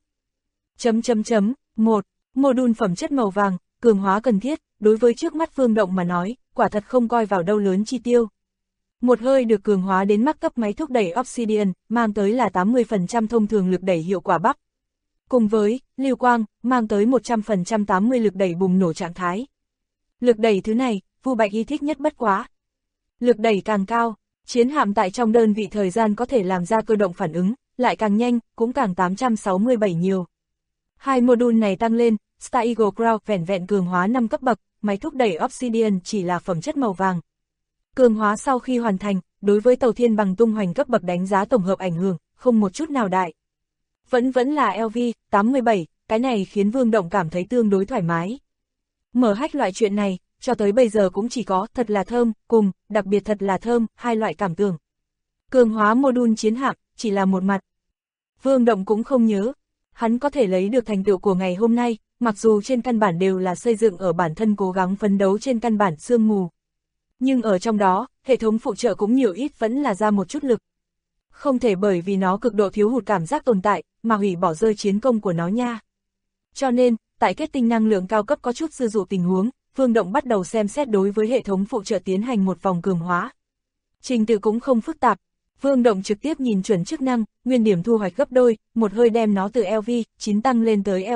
Speaker 2: 1. Module phẩm chất màu vàng, cường hóa cần thiết, đối với trước mắt Vương Động mà nói, quả thật không coi vào đâu lớn chi tiêu. Một hơi được cường hóa đến max cấp máy thúc đẩy Obsidian, mang tới là 80% thông thường lực đẩy hiệu quả bắp. Cùng với, lưu quang, mang tới 100% 80 lực đẩy bùng nổ trạng thái. Lực đẩy thứ này, Vu Bạch Y thích nhất bất quá. Lực đẩy càng cao, chiến hạm tại trong đơn vị thời gian có thể làm ra cơ động phản ứng, lại càng nhanh, cũng càng 867 nhiều. Hai module này tăng lên, Star Eagle Crown vẻn vẹn cường hóa 5 cấp bậc, máy thúc đẩy Obsidian chỉ là phẩm chất màu vàng. Cường hóa sau khi hoàn thành, đối với tàu thiên bằng tung hoành cấp bậc đánh giá tổng hợp ảnh hưởng, không một chút nào đại. Vẫn là LV 87, cái này khiến Vương Động cảm thấy tương đối thoải mái. Mở hách loại chuyện này, cho tới bây giờ cũng chỉ có thật là thơm, cùng, đặc biệt thật là thơm, hai loại cảm tưởng. Cường hóa module chiến hạm, chỉ là một mặt. Vương Động cũng không nhớ, hắn có thể lấy được thành tựu của ngày hôm nay, mặc dù trên căn bản đều là xây dựng ở bản thân cố gắng phấn đấu trên căn bản sương mù. Nhưng ở trong đó, hệ thống phụ trợ cũng nhiều ít vẫn là ra một chút lực. Không thể bởi vì nó cực độ thiếu hụt cảm giác tồn tại, mà hủy bỏ rơi chiến công của nó nha. Cho nên, tại kết tinh năng lượng cao cấp có chút dư dụ tình huống, Vương Động bắt đầu xem xét đối với hệ thống phụ trợ tiến hành một vòng cường hóa. Trình tự cũng không phức tạp, Vương Động trực tiếp nhìn chuẩn chức năng, nguyên điểm thu hoạch gấp đôi, một hơi đem nó từ LV9 tăng lên tới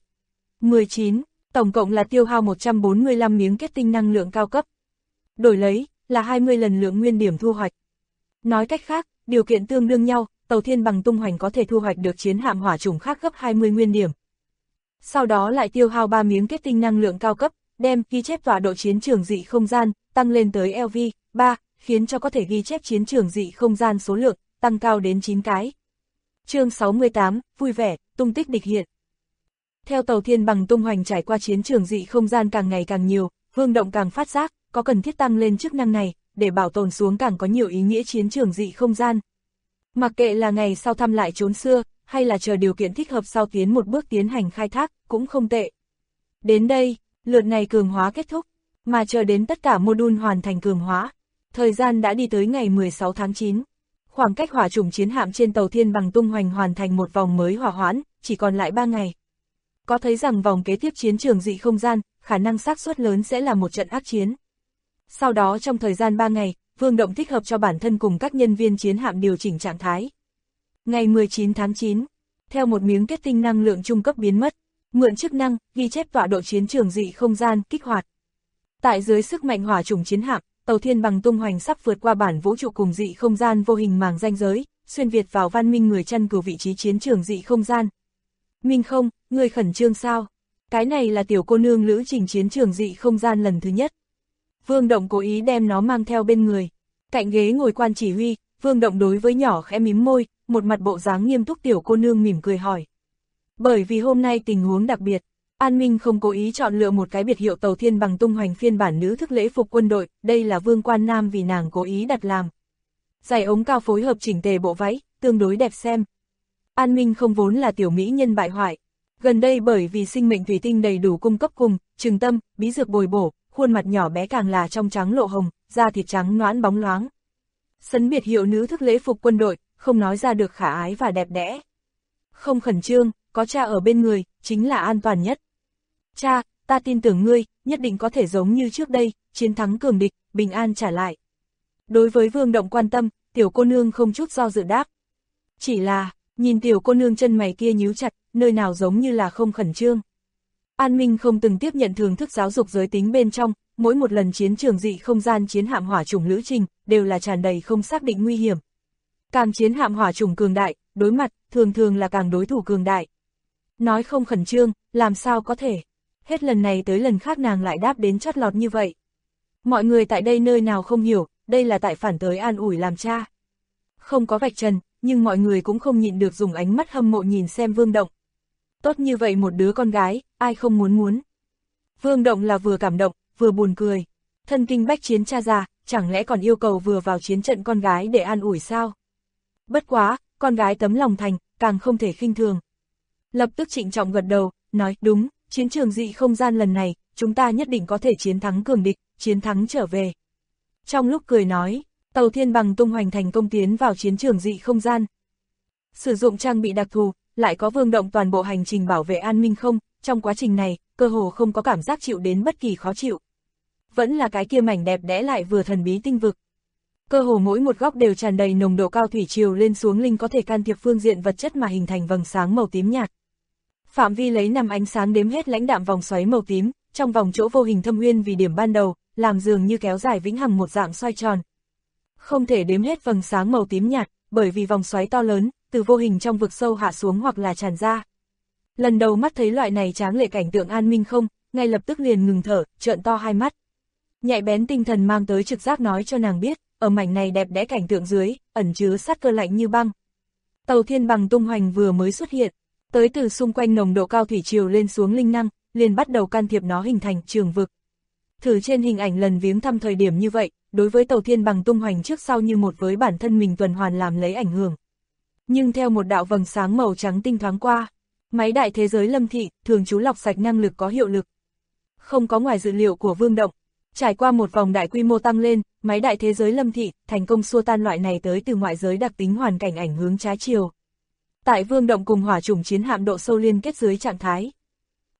Speaker 2: LV19, tổng cộng là tiêu hao 145 miếng kết tinh năng lượng cao cấp. Đổi lấy là 20 lần lượng nguyên điểm thu hoạch. Nói cách khác, điều kiện tương đương nhau, tàu thiên bằng tung hoành có thể thu hoạch được chiến hạm hỏa chủng khác gấp 20 nguyên điểm. Sau đó lại tiêu hao 3 miếng kết tinh năng lượng cao cấp, đem ghi chép tọa độ chiến trường dị không gian tăng lên tới LV3, khiến cho có thể ghi chép chiến trường dị không gian số lượng tăng cao đến 9 cái. Chương 68, vui vẻ, tung tích địch hiện. Theo tàu thiên bằng tung hoành trải qua chiến trường dị không gian càng ngày càng nhiều, Vương Động càng phát giác có cần thiết tăng lên chức năng này để bảo tồn xuống càng có nhiều ý nghĩa chiến trường dị không gian. Mặc kệ là ngày sau thăm lại chốn xưa, hay là chờ điều kiện thích hợp sau tiến một bước tiến hành khai thác, cũng không tệ. Đến đây, lượt này cường hóa kết thúc, mà chờ đến tất cả module hoàn thành cường hóa. Thời gian đã đi tới ngày 16 tháng 9. Khoảng cách hỏa chủng chiến hạm trên tàu thiên bằng tung hoành hoàn thành một vòng mới hỏa hoãn, chỉ còn lại 3 ngày. Có thấy rằng vòng kế tiếp chiến trường dị không gian, khả năng xác suất lớn sẽ là một trận ác chiến. Sau đó trong thời gian 3 ngày, Vương Động thích hợp cho bản thân cùng các nhân viên chiến hạm điều chỉnh trạng thái. Ngày 19 tháng 9, theo một miếng kết tinh năng lượng trung cấp biến mất, mượn chức năng, ghi chép tọa độ chiến trường dị không gian, kích hoạt. Tại dưới sức mạnh hỏa chủng chiến hạm, tàu thiên bằng tung hoành sắp vượt qua bản vũ trụ cùng dị không gian vô hình màng ranh giới, xuyên việt vào văn minh người chăn cừu vị trí chiến trường dị không gian. Minh không, người khẩn trương sao? Cái này là tiểu cô nương lữ trình chiến trường dị không gian lần thứ nhất. Vương Động cố ý đem nó mang theo bên người. Cạnh ghế ngồi quan chỉ huy, Vương Động đối với nhỏ khẽ mím môi, một mặt bộ dáng nghiêm túc tiểu cô nương mỉm cười hỏi. Bởi vì hôm nay tình huống đặc biệt, An Minh không cố ý chọn lựa một cái biệt hiệu tàu thiên bằng tung hoành phiên bản nữ thức lễ phục quân đội, đây là Vương Quan Nam vì nàng cố ý đặt làm. Giày ống cao phối hợp chỉnh tề bộ váy, tương đối đẹp xem. An Minh không vốn là tiểu mỹ nhân bại hoại. Gần đây bởi vì sinh mệnh thủy tinh đầy đủ cung cấp cùng, trừng tâm, bí dược bồi bổ, khuôn mặt nhỏ bé càng là trong trắng lộ hồng, da thịt trắng nõn bóng loáng. Sấn biệt hiệu nữ thức lễ phục quân đội, không nói ra được khả ái và đẹp đẽ. Không khẩn trương, có cha ở bên người, chính là an toàn nhất. Cha, ta tin tưởng ngươi, nhất định có thể giống như trước đây, chiến thắng cường địch, bình an trả lại. Đối với Vương Động quan tâm, tiểu cô nương không chút do dự đáp. Chỉ là, nhìn tiểu cô nương chân mày kia nhíu chặt, nơi nào giống như là không khẩn trương. An Minh không từng tiếp nhận thưởng thức giáo dục giới tính bên trong, mỗi một lần chiến trường dị không gian chiến hạm hỏa chủng lữ trình, đều là tràn đầy không xác định nguy hiểm. Càng chiến hạm hỏa chủng cường đại, đối mặt, thường thường là càng đối thủ cường đại. Nói không khẩn trương, làm sao có thể. Hết lần này tới lần khác nàng lại đáp đến chót lọt như vậy. Mọi người tại đây nơi nào không hiểu, đây là tại phản tới an ủi làm cha. Không có vạch trần, nhưng mọi người cũng không nhịn được dùng ánh mắt hâm mộ nhìn xem Vương Động. Tốt như vậy một đứa con gái, ai không muốn. Vương Động là vừa cảm động, vừa buồn cười. Thân kinh bách chiến cha già, chẳng lẽ còn yêu cầu vừa vào chiến trận con gái để an ủi sao? Bất quá, con gái tấm lòng thành, càng không thể khinh thường. Lập tức trịnh trọng gật đầu, nói, đúng, chiến trường dị không gian lần này, chúng ta nhất định có thể chiến thắng cường địch, chiến thắng trở về. Trong lúc cười nói, tàu thiên bằng tung hoành thành công tiến vào chiến trường dị không gian. Sử dụng trang bị đặc thù, lại có Vương Động toàn bộ hành trình bảo vệ an ninh không, trong quá trình này, cơ hồ không có cảm giác chịu đến bất kỳ khó chịu. Vẫn là cái kia mảnh đẹp đẽ lại vừa thần bí tinh vực. Cơ hồ mỗi một góc đều tràn đầy nồng độ cao thủy triều lên xuống linh có thể can thiệp phương diện vật chất mà hình thành vầng sáng màu tím nhạt. Phạm vi lấy 5 ánh sáng đếm hết lãnh đạm vòng xoáy màu tím, trong vòng chỗ vô hình thâm uyên vì điểm ban đầu, làm dường như kéo dài vĩnh hằng một dạng xoay tròn. Không thể đếm hết vầng sáng màu tím nhạt, bởi vì vòng xoáy to lớn, từ vô hình trong vực sâu hạ xuống hoặc là tràn ra. Lần đầu mắt thấy loại này tráng lệ cảnh tượng An Minh không, ngay lập tức liền ngừng thở, trợn to hai mắt. Nhạy bén tinh thần mang tới trực giác nói cho nàng biết, ở mảnh này đẹp đẽ cảnh tượng dưới, ẩn chứa sát cơ lạnh như băng. Tàu thiên bằng tung hoành vừa mới xuất hiện, tới từ xung quanh nồng độ cao thủy triều lên xuống linh năng, liền bắt đầu can thiệp nó hình thành trường vực. Thử trên hình ảnh lần viếng thăm thời điểm như vậy, đối với tàu thiên bằng tung hoành trước sau như một với bản thân mình tuần hoàn làm lấy ảnh hưởng. Nhưng theo một đạo vầng sáng màu trắng tinh thoáng qua, máy đại thế giới Lâm Thị, thường trú lọc sạch năng lực có hiệu lực. Không có ngoài dự liệu của Vương Động, trải qua một vòng đại quy mô tăng lên, máy đại thế giới Lâm Thị thành công xua tan loại này tới từ ngoại giới đặc tính hoàn cảnh ảnh hưởng trái chiều. Tại Vương Động cùng hỏa chủng chiến hạm độ sâu liên kết dưới trạng thái,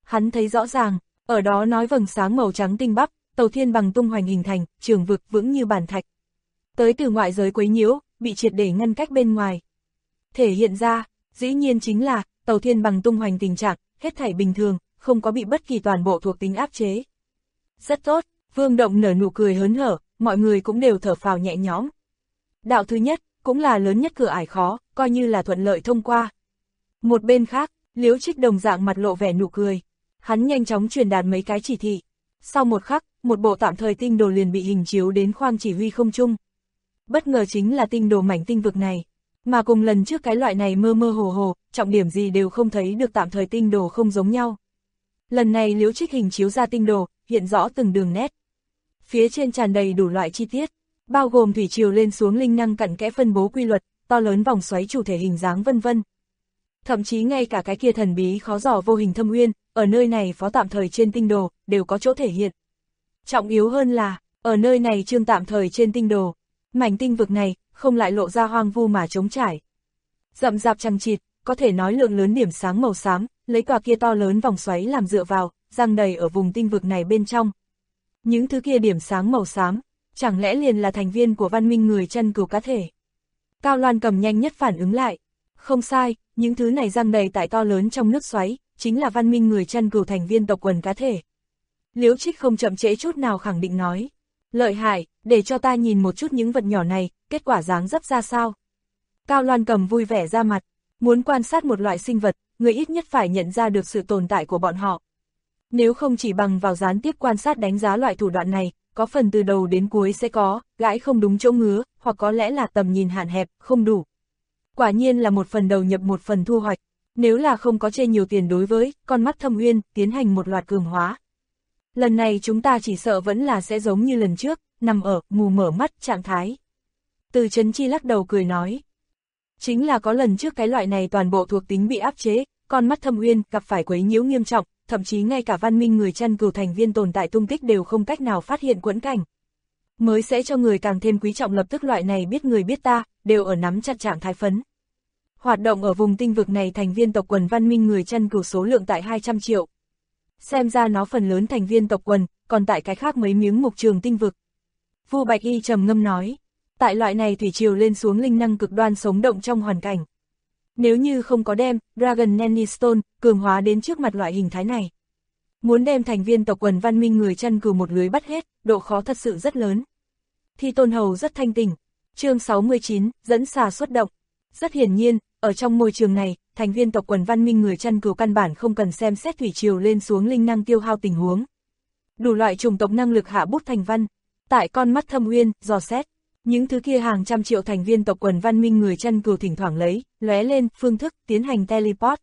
Speaker 2: Hắn thấy rõ ràng, ở đó nói vầng sáng màu trắng tinh bắp, tàu thiên bằng tung hoành hình thành, trường vực vững như bàn thạch. Tới từ ngoại giới quấy nhiễu, bị triệt để ngăn cách bên ngoài. Thể hiện ra, dĩ nhiên chính là, tàu thiên bằng tung hoành tình trạng, hết thảy bình thường, không có bị bất kỳ toàn bộ thuộc tính áp chế. Rất tốt, Vương Động nở nụ cười hớn hở, mọi người cũng đều thở phào nhẹ nhõm. Đạo thứ nhất, cũng là lớn nhất cửa ải khó, coi như là thuận lợi thông qua. Một bên khác, Liễu Trích đồng dạng mặt lộ vẻ nụ cười. Hắn nhanh chóng truyền đạt mấy cái chỉ thị. Sau một khắc, một bộ tạm thời tinh đồ liền bị hình chiếu đến khoang chỉ huy không trung. Bất ngờ chính là tinh đồ mảnh tinh vực này. Mà cùng lần trước cái loại này mơ mơ hồ hồ, trọng điểm gì đều không thấy được tạm thời tinh đồ không giống nhau. Lần này Liễu Trích hình chiếu ra tinh đồ, hiện rõ từng đường nét. Phía trên tràn đầy đủ loại chi tiết, bao gồm thủy triều lên xuống linh năng cặn kẽ phân bố quy luật, to lớn vòng xoáy chủ thể hình dáng vân vân. Thậm chí ngay cả cái kia thần bí khó dò vô hình thâm uyên, ở nơi này phó tạm thời trên tinh đồ, đều có chỗ thể hiện. Trọng yếu hơn là, ở nơi này chương tạm thời trên tinh đồ, mảnh tinh vực này, không lại lộ ra hoang vu mà trống trải. Rậm rạp chằng chịt, có thể nói lượng lớn điểm sáng màu xám, lấy tòa kia to lớn vòng xoáy làm dựa vào, giăng đầy ở vùng tinh vực này bên trong. Những thứ kia điểm sáng màu xám, chẳng lẽ liền là thành viên của văn minh người chăn cừu cá thể? Cao Loan Cầm nhanh nhất phản ứng lại. Không sai, những thứ này giăng đầy tại to lớn trong nước xoáy, chính là văn minh người chăn cừu thành viên tộc quần cá thể. Liễu Trích không chậm trễ chút nào khẳng định nói. Lợi hại, để cho ta nhìn một chút những vật nhỏ này, kết quả dáng dấp ra sao? Cao Loan Cầm vui vẻ ra mặt, muốn quan sát một loại sinh vật, người ít nhất phải nhận ra được sự tồn tại của bọn họ. Nếu không chỉ bằng vào gián tiếp quan sát đánh giá loại thủ đoạn này, có phần từ đầu đến cuối sẽ có, gãi không đúng chỗ ngứa, hoặc có lẽ là tầm nhìn hạn hẹp, không đủ. Quả nhiên là một phần đầu nhập một phần thu hoạch, nếu là không có chê nhiều tiền đối với con mắt Thâm Uyên tiến hành một loạt cường hóa. Lần này chúng ta chỉ sợ vẫn là sẽ giống như lần trước, nằm ở mù mở mắt trạng thái. Từ Chấn Chi lắc đầu cười nói. Chính là có lần trước cái loại này toàn bộ thuộc tính bị áp chế, con mắt Thâm Uyên gặp phải quấy nhiễu nghiêm trọng, thậm chí ngay cả văn minh người chăn cừu thành viên tồn tại tung tích đều không cách nào phát hiện quẫn cảnh. Mới sẽ cho người càng thêm quý trọng lập tức loại này biết người biết ta, đều ở nắm chặt trạng thái phấn. Hoạt động ở vùng tinh vực này thành viên tộc quần văn minh người chăn cừu số lượng tại 200 triệu. Xem ra nó phần lớn thành viên tộc quần, còn tại cái khác mấy miếng mục trường tinh vực. Vu Bạch Y trầm ngâm nói, tại loại này thủy triều lên xuống linh năng cực đoan sống động trong hoàn cảnh. Nếu như không có đem Dragon Nanny Stone cường hóa đến trước mặt loại hình thái này, muốn đem thành viên tộc quần văn minh người chăn cừu một lưới bắt hết, độ khó thật sự rất lớn. Thi Tôn Hầu rất thanh tỉnh. Chương 69, dẫn xà xuất động. Rất hiển nhiên, ở trong môi trường này, thành viên tộc quần văn minh người chăn cừu căn bản không cần xem xét thủy triều lên xuống linh năng tiêu hao tình huống. Đủ loại chủng tộc năng lực hạ bút thành văn, tại con mắt Thâm Uyên, dò xét. Những thứ kia hàng trăm triệu thành viên tộc quần văn minh người chăn cừu thỉnh thoảng lấy, lóe lên, phương thức, tiến hành teleport.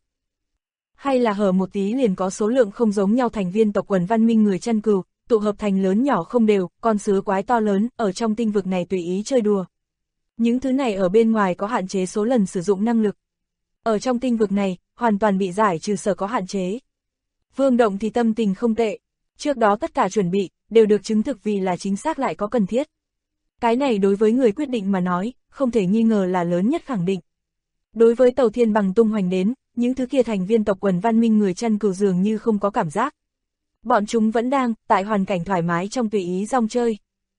Speaker 2: Hay là hở một tí liền có số lượng không giống nhau thành viên tộc quần văn minh người chăn cừu, tụ hợp thành lớn nhỏ không đều, con sứa quái to lớn, ở trong tinh vực này tùy ý chơi đùa. Những thứ này ở bên ngoài có hạn chế số lần sử dụng năng lực. Ở trong tinh vực này, hoàn toàn bị giải trừ sở có hạn chế. Vương Động thì tâm tình không tệ. Trước đó tất cả chuẩn bị, đều được chứng thực vì là chính xác lại có cần thiết. Cái này đối với người quyết định mà nói, không thể nghi ngờ là lớn nhất khẳng định. Đối với tàu thiên bằng tung hoành đến, những thứ kia thành viên tộc quần văn minh người chăn cừu dường như không có cảm giác. Bọn chúng vẫn đang, tại hoàn cảnh thoải mái trong tùy ý rong chơi.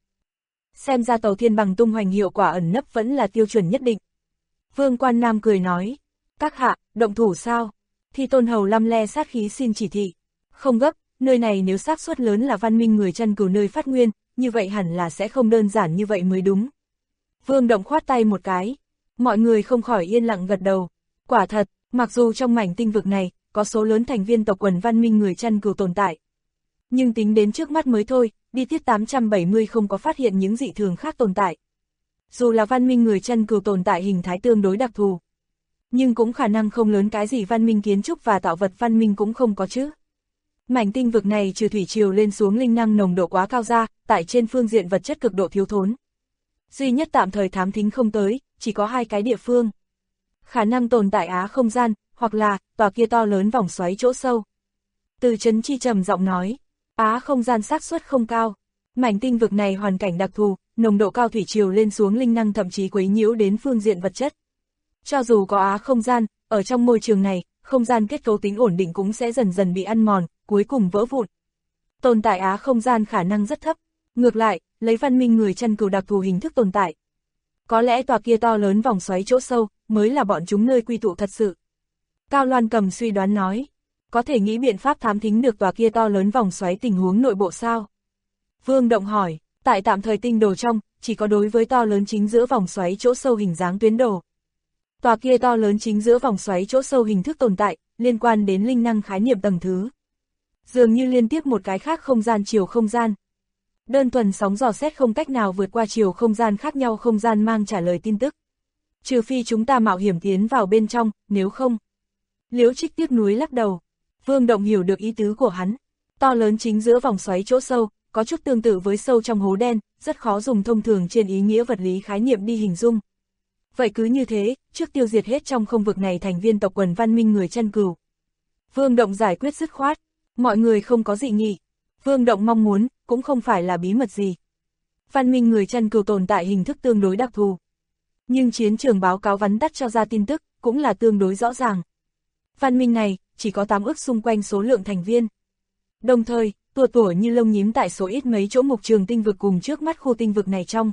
Speaker 2: Xem ra tàu thiên bằng tung hoành hiệu quả ẩn nấp vẫn là tiêu chuẩn nhất định. Vương Quan Nam cười nói, các hạ, động thủ sao? Thi Tôn Hầu lăm le sát khí xin chỉ thị. Không gấp, nơi này nếu xác suất lớn là văn minh người chăn cừu nơi phát nguyên, như vậy hẳn là sẽ không đơn giản như vậy mới đúng. Vương Động khoát tay một cái, mọi người không khỏi yên lặng gật đầu. Quả thật, mặc dù trong mảnh tinh vực này, có số lớn thành viên tộc quần văn minh người chăn cừu tồn tại. Nhưng tính đến trước mắt mới thôi, đi tiết 870 không có phát hiện những dị thường khác tồn tại. Dù là văn minh người chăn cừu tồn tại hình thái tương đối đặc thù, nhưng cũng khả năng không lớn cái gì văn minh kiến trúc và tạo vật văn minh cũng không có chứ. Mảnh tinh vực này trừ thủy triều lên xuống linh năng nồng độ quá cao ra, tại trên phương diện vật chất cực độ thiếu thốn. Duy nhất tạm thời thám thính không tới, chỉ có hai cái địa phương. Khả năng tồn tại á không gian, hoặc là tòa kia to lớn vòng xoáy chỗ sâu. Từ Chấn Chi trầm giọng nói, á không gian xác suất không cao. Mảnh tinh vực này hoàn cảnh đặc thù, nồng độ cao thủy triều lên xuống linh năng thậm chí quấy nhiễu đến phương diện vật chất. Cho dù có á không gian, ở trong môi trường này, không gian kết cấu tính ổn định cũng sẽ dần dần bị ăn mòn, cuối cùng vỡ vụn. Tồn tại á không gian khả năng rất thấp, ngược lại, lấy văn minh người chăn cừu đặc thù hình thức tồn tại. Có lẽ tòa kia to lớn vòng xoáy chỗ sâu, mới là bọn chúng nơi quy tụ thật sự. Cao Loan Cầm suy đoán nói, có thể nghĩ biện pháp thám thính được tòa kia to lớn vòng xoáy tình huống nội bộ sao? Vương Động hỏi, tại tạm thời tinh đồ trong, chỉ có đối với to lớn chính giữa vòng xoáy chỗ sâu hình dáng tuyến đồ. Tòa kia to lớn chính giữa vòng xoáy chỗ sâu hình thức tồn tại, liên quan đến linh năng khái niệm tầng thứ. Dường như liên tiếp một cái khác không gian chiều không gian. Đơn thuần sóng dò xét không cách nào vượt qua chiều không gian khác nhau không gian mang trả lời tin tức. Trừ phi chúng ta mạo hiểm tiến vào bên trong, nếu không. Liễu Trích tiếc nuối lắc đầu. Vương Động hiểu được ý tứ của hắn. To lớn chính giữa vòng xoáy chỗ sâu, có chút tương tự với sâu trong hố đen, rất khó dùng thông thường trên ý nghĩa vật lý khái niệm đi hình dung. Vậy cứ như thế, trước tiêu diệt hết trong không vực này thành viên tộc quần văn minh người chăn cừu. Vương Động giải quyết dứt khoát, mọi người không có dị nghị. Vương Động mong muốn, cũng không phải là bí mật gì. Văn minh người chăn cừu tồn tại hình thức tương đối đặc thù. Nhưng chiến trường báo cáo vắn tắt cho ra tin tức, cũng là tương đối rõ ràng. Văn minh này, chỉ có 8 ước xung quanh số lượng thành viên. Đồng thời, tua tủa như lông nhím tại số ít mấy chỗ mục trường tinh vực cùng trước mắt khu tinh vực này trong.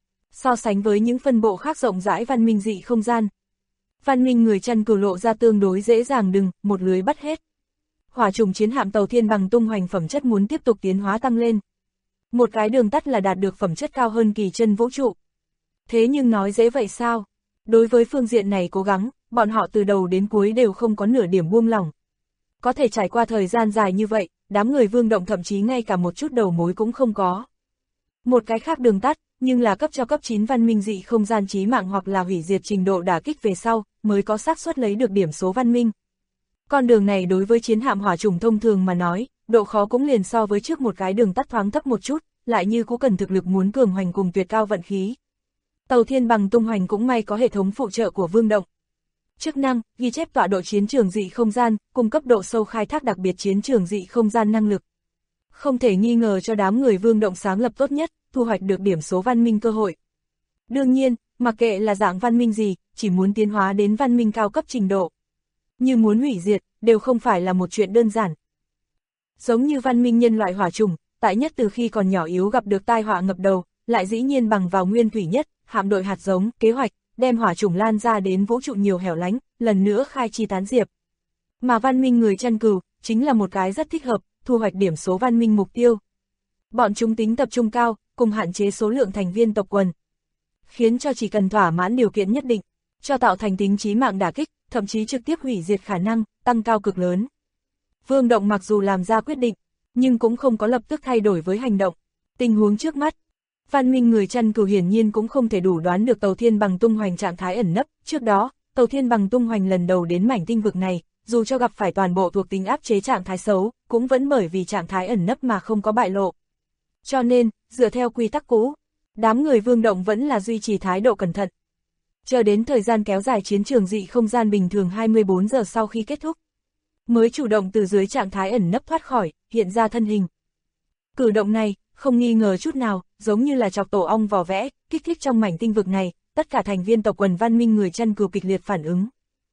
Speaker 2: So sánh với những phân bộ khác rộng rãi văn minh dị không gian. Văn minh người chăn cừu lộ ra tương đối dễ dàng một lưới bắt hết. Hỏa trùng chiến hạm tàu thiên bằng tung hoành phẩm chất muốn tiếp tục tiến hóa tăng lên. Một cái đường tắt là đạt được phẩm chất cao hơn kỳ chân vũ trụ. Thế nhưng nói dễ vậy sao? Đối với phương diện này cố gắng, bọn họ từ đầu đến cuối đều không có nửa điểm buông lỏng. Có thể trải qua thời gian dài như vậy, đám người Vương Động thậm chí ngay cả một chút đầu mối cũng không có. Một cái khác đường tắt, nhưng là cấp cho cấp 9 văn minh dị không gian chí mạng hoặc là hủy diệt trình độ đả kích về sau, mới có xác suất lấy được điểm số văn minh. Con đường này đối với chiến hạm hỏa trùng thông thường mà nói, độ khó cũng liền so với trước một cái đường tắt thoáng thấp một chút, lại như cũng cần thực lực muốn cường hoành cùng tuyệt cao vận khí. Tàu thiên bằng tung hoành cũng may có hệ thống phụ trợ của Vương Động. Chức năng, ghi chép tọa độ chiến trường dị không gian, cung cấp độ sâu khai thác đặc biệt chiến trường dị không gian năng lực. Không thể nghi ngờ cho đám người Vương Động sáng lập tốt nhất, thu hoạch được điểm số văn minh cơ hội. Đương nhiên, mặc kệ là dạng văn minh gì, chỉ muốn tiến hóa đến văn minh cao cấp trình độ. Như muốn hủy diệt, đều không phải là một chuyện đơn giản. Giống như văn minh nhân loại hỏa trùng, tại nhất từ khi còn nhỏ yếu gặp được tai họa ngập đầu, lại dĩ nhiên bằng vào nguyên thủy nhất, hạm đội hạt giống, kế hoạch, đem hỏa trùng lan ra đến vũ trụ nhiều hẻo lánh, lần nữa khai chi tán diệp. Mà văn minh người chăn cừu, chính là một cái rất thích hợp, thu hoạch điểm số văn minh mục tiêu. Bọn chúng tính tập trung cao, cùng hạn chế số lượng thành viên tộc quần. Khiến cho chỉ cần thỏa mãn điều kiện nhất định, cho tạo thành tính chí mạng đả kích, thậm chí trực tiếp hủy diệt khả năng, tăng cao cực lớn. Vương Động mặc dù làm ra quyết định, nhưng cũng không có lập tức thay đổi với hành động. Tình huống trước mắt, văn minh người chăn cừu hiển nhiên cũng không thể đủ đoán được tàu thiên bằng tung hoành trạng thái ẩn nấp. Trước đó, tàu thiên bằng tung hoành lần đầu đến mảnh tinh vực này, dù cho gặp phải toàn bộ thuộc tính áp chế trạng thái xấu, cũng vẫn bởi vì trạng thái ẩn nấp mà không có bại lộ. Cho nên, dựa theo quy tắc cũ, đám người Vương Động vẫn là duy trì thái độ cẩn thận. Chờ đến thời gian kéo dài chiến trường dị không gian bình thường 24 giờ sau khi kết thúc, mới chủ động từ dưới trạng thái ẩn nấp thoát khỏi, hiện ra thân hình. Cử động này, không nghi ngờ chút nào, giống như là chọc tổ ong vò vẽ, kích thích trong mảnh tinh vực này, tất cả thành viên tộc quần văn minh người chăn cừu kịch liệt phản ứng.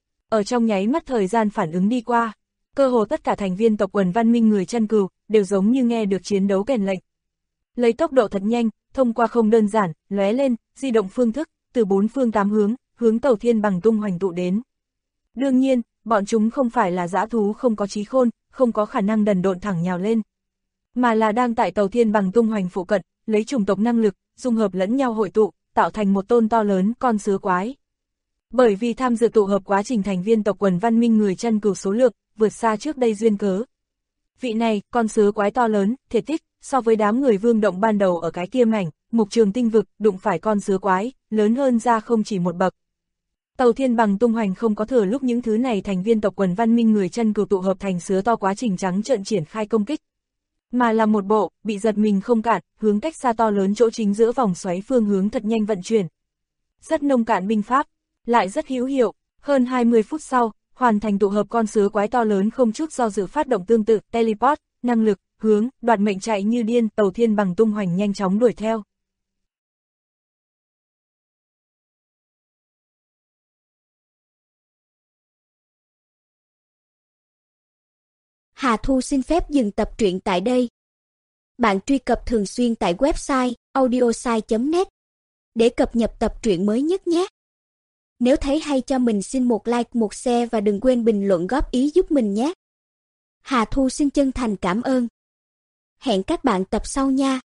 Speaker 2: Ở trong nháy mắt thời gian phản ứng đi qua, cơ hồ tất cả thành viên tộc quần văn minh người chăn cừu đều giống như nghe được chiến đấu kèn lệnh. Lấy tốc độ thật nhanh, thông qua không đơn giản, lóe lên, di động phương thức, từ 4 phương 8 hướng tàu thiên bằng tung hoành tụ đến. Đương nhiên, bọn chúng không phải là dã thú không có trí khôn, không có khả năng đần độn thẳng nhào lên, mà là đang tại tàu thiên bằng tung hoành phụ cận, lấy chủng tộc năng lực, dung hợp lẫn nhau hội tụ, tạo thành một tôn to lớn con sứa quái. Bởi vì tham dự tụ hợp quá trình thành viên tộc quần văn minh người chăn cừu số lượng, vượt xa trước đây duyên cớ. Vị này, con sứa quái to lớn, thể tích, so với đám người Vương Động ban đầu ở cái kia mảnh, mục trường tinh vực, đụng phải con sứa quái, lớn hơn ra không chỉ một bậc. Tàu thiên bằng tung hoành không có thừa lúc những thứ này thành viên tộc quần văn minh người chăn cừu tụ hợp thành sứa to quá trình trắng trợn triển khai công kích. Mà là một bộ, bị giật mình không cạn, hướng cách xa to lớn chỗ chính giữa vòng xoáy phương hướng thật nhanh vận chuyển. Rất nông cạn binh pháp, lại rất hữu hiệu, hơn 20 phút sau, hoàn thành tụ hợp con sứa quái to lớn không chút do dự phát động tương tự, teleport, năng lực, hướng, đoạt mệnh chạy như điên, tàu thiên bằng tung hoành nhanh chóng đuổi theo.
Speaker 3: Hà Thu xin phép dừng tập truyện tại đây. Bạn truy cập thường xuyên tại website audiosai.net để cập nhật tập truyện mới nhất nhé. Nếu thấy hay cho mình xin một like, một share và đừng quên bình luận góp ý giúp mình nhé. Hà Thu xin chân thành cảm ơn. Hẹn các bạn tập sau nha.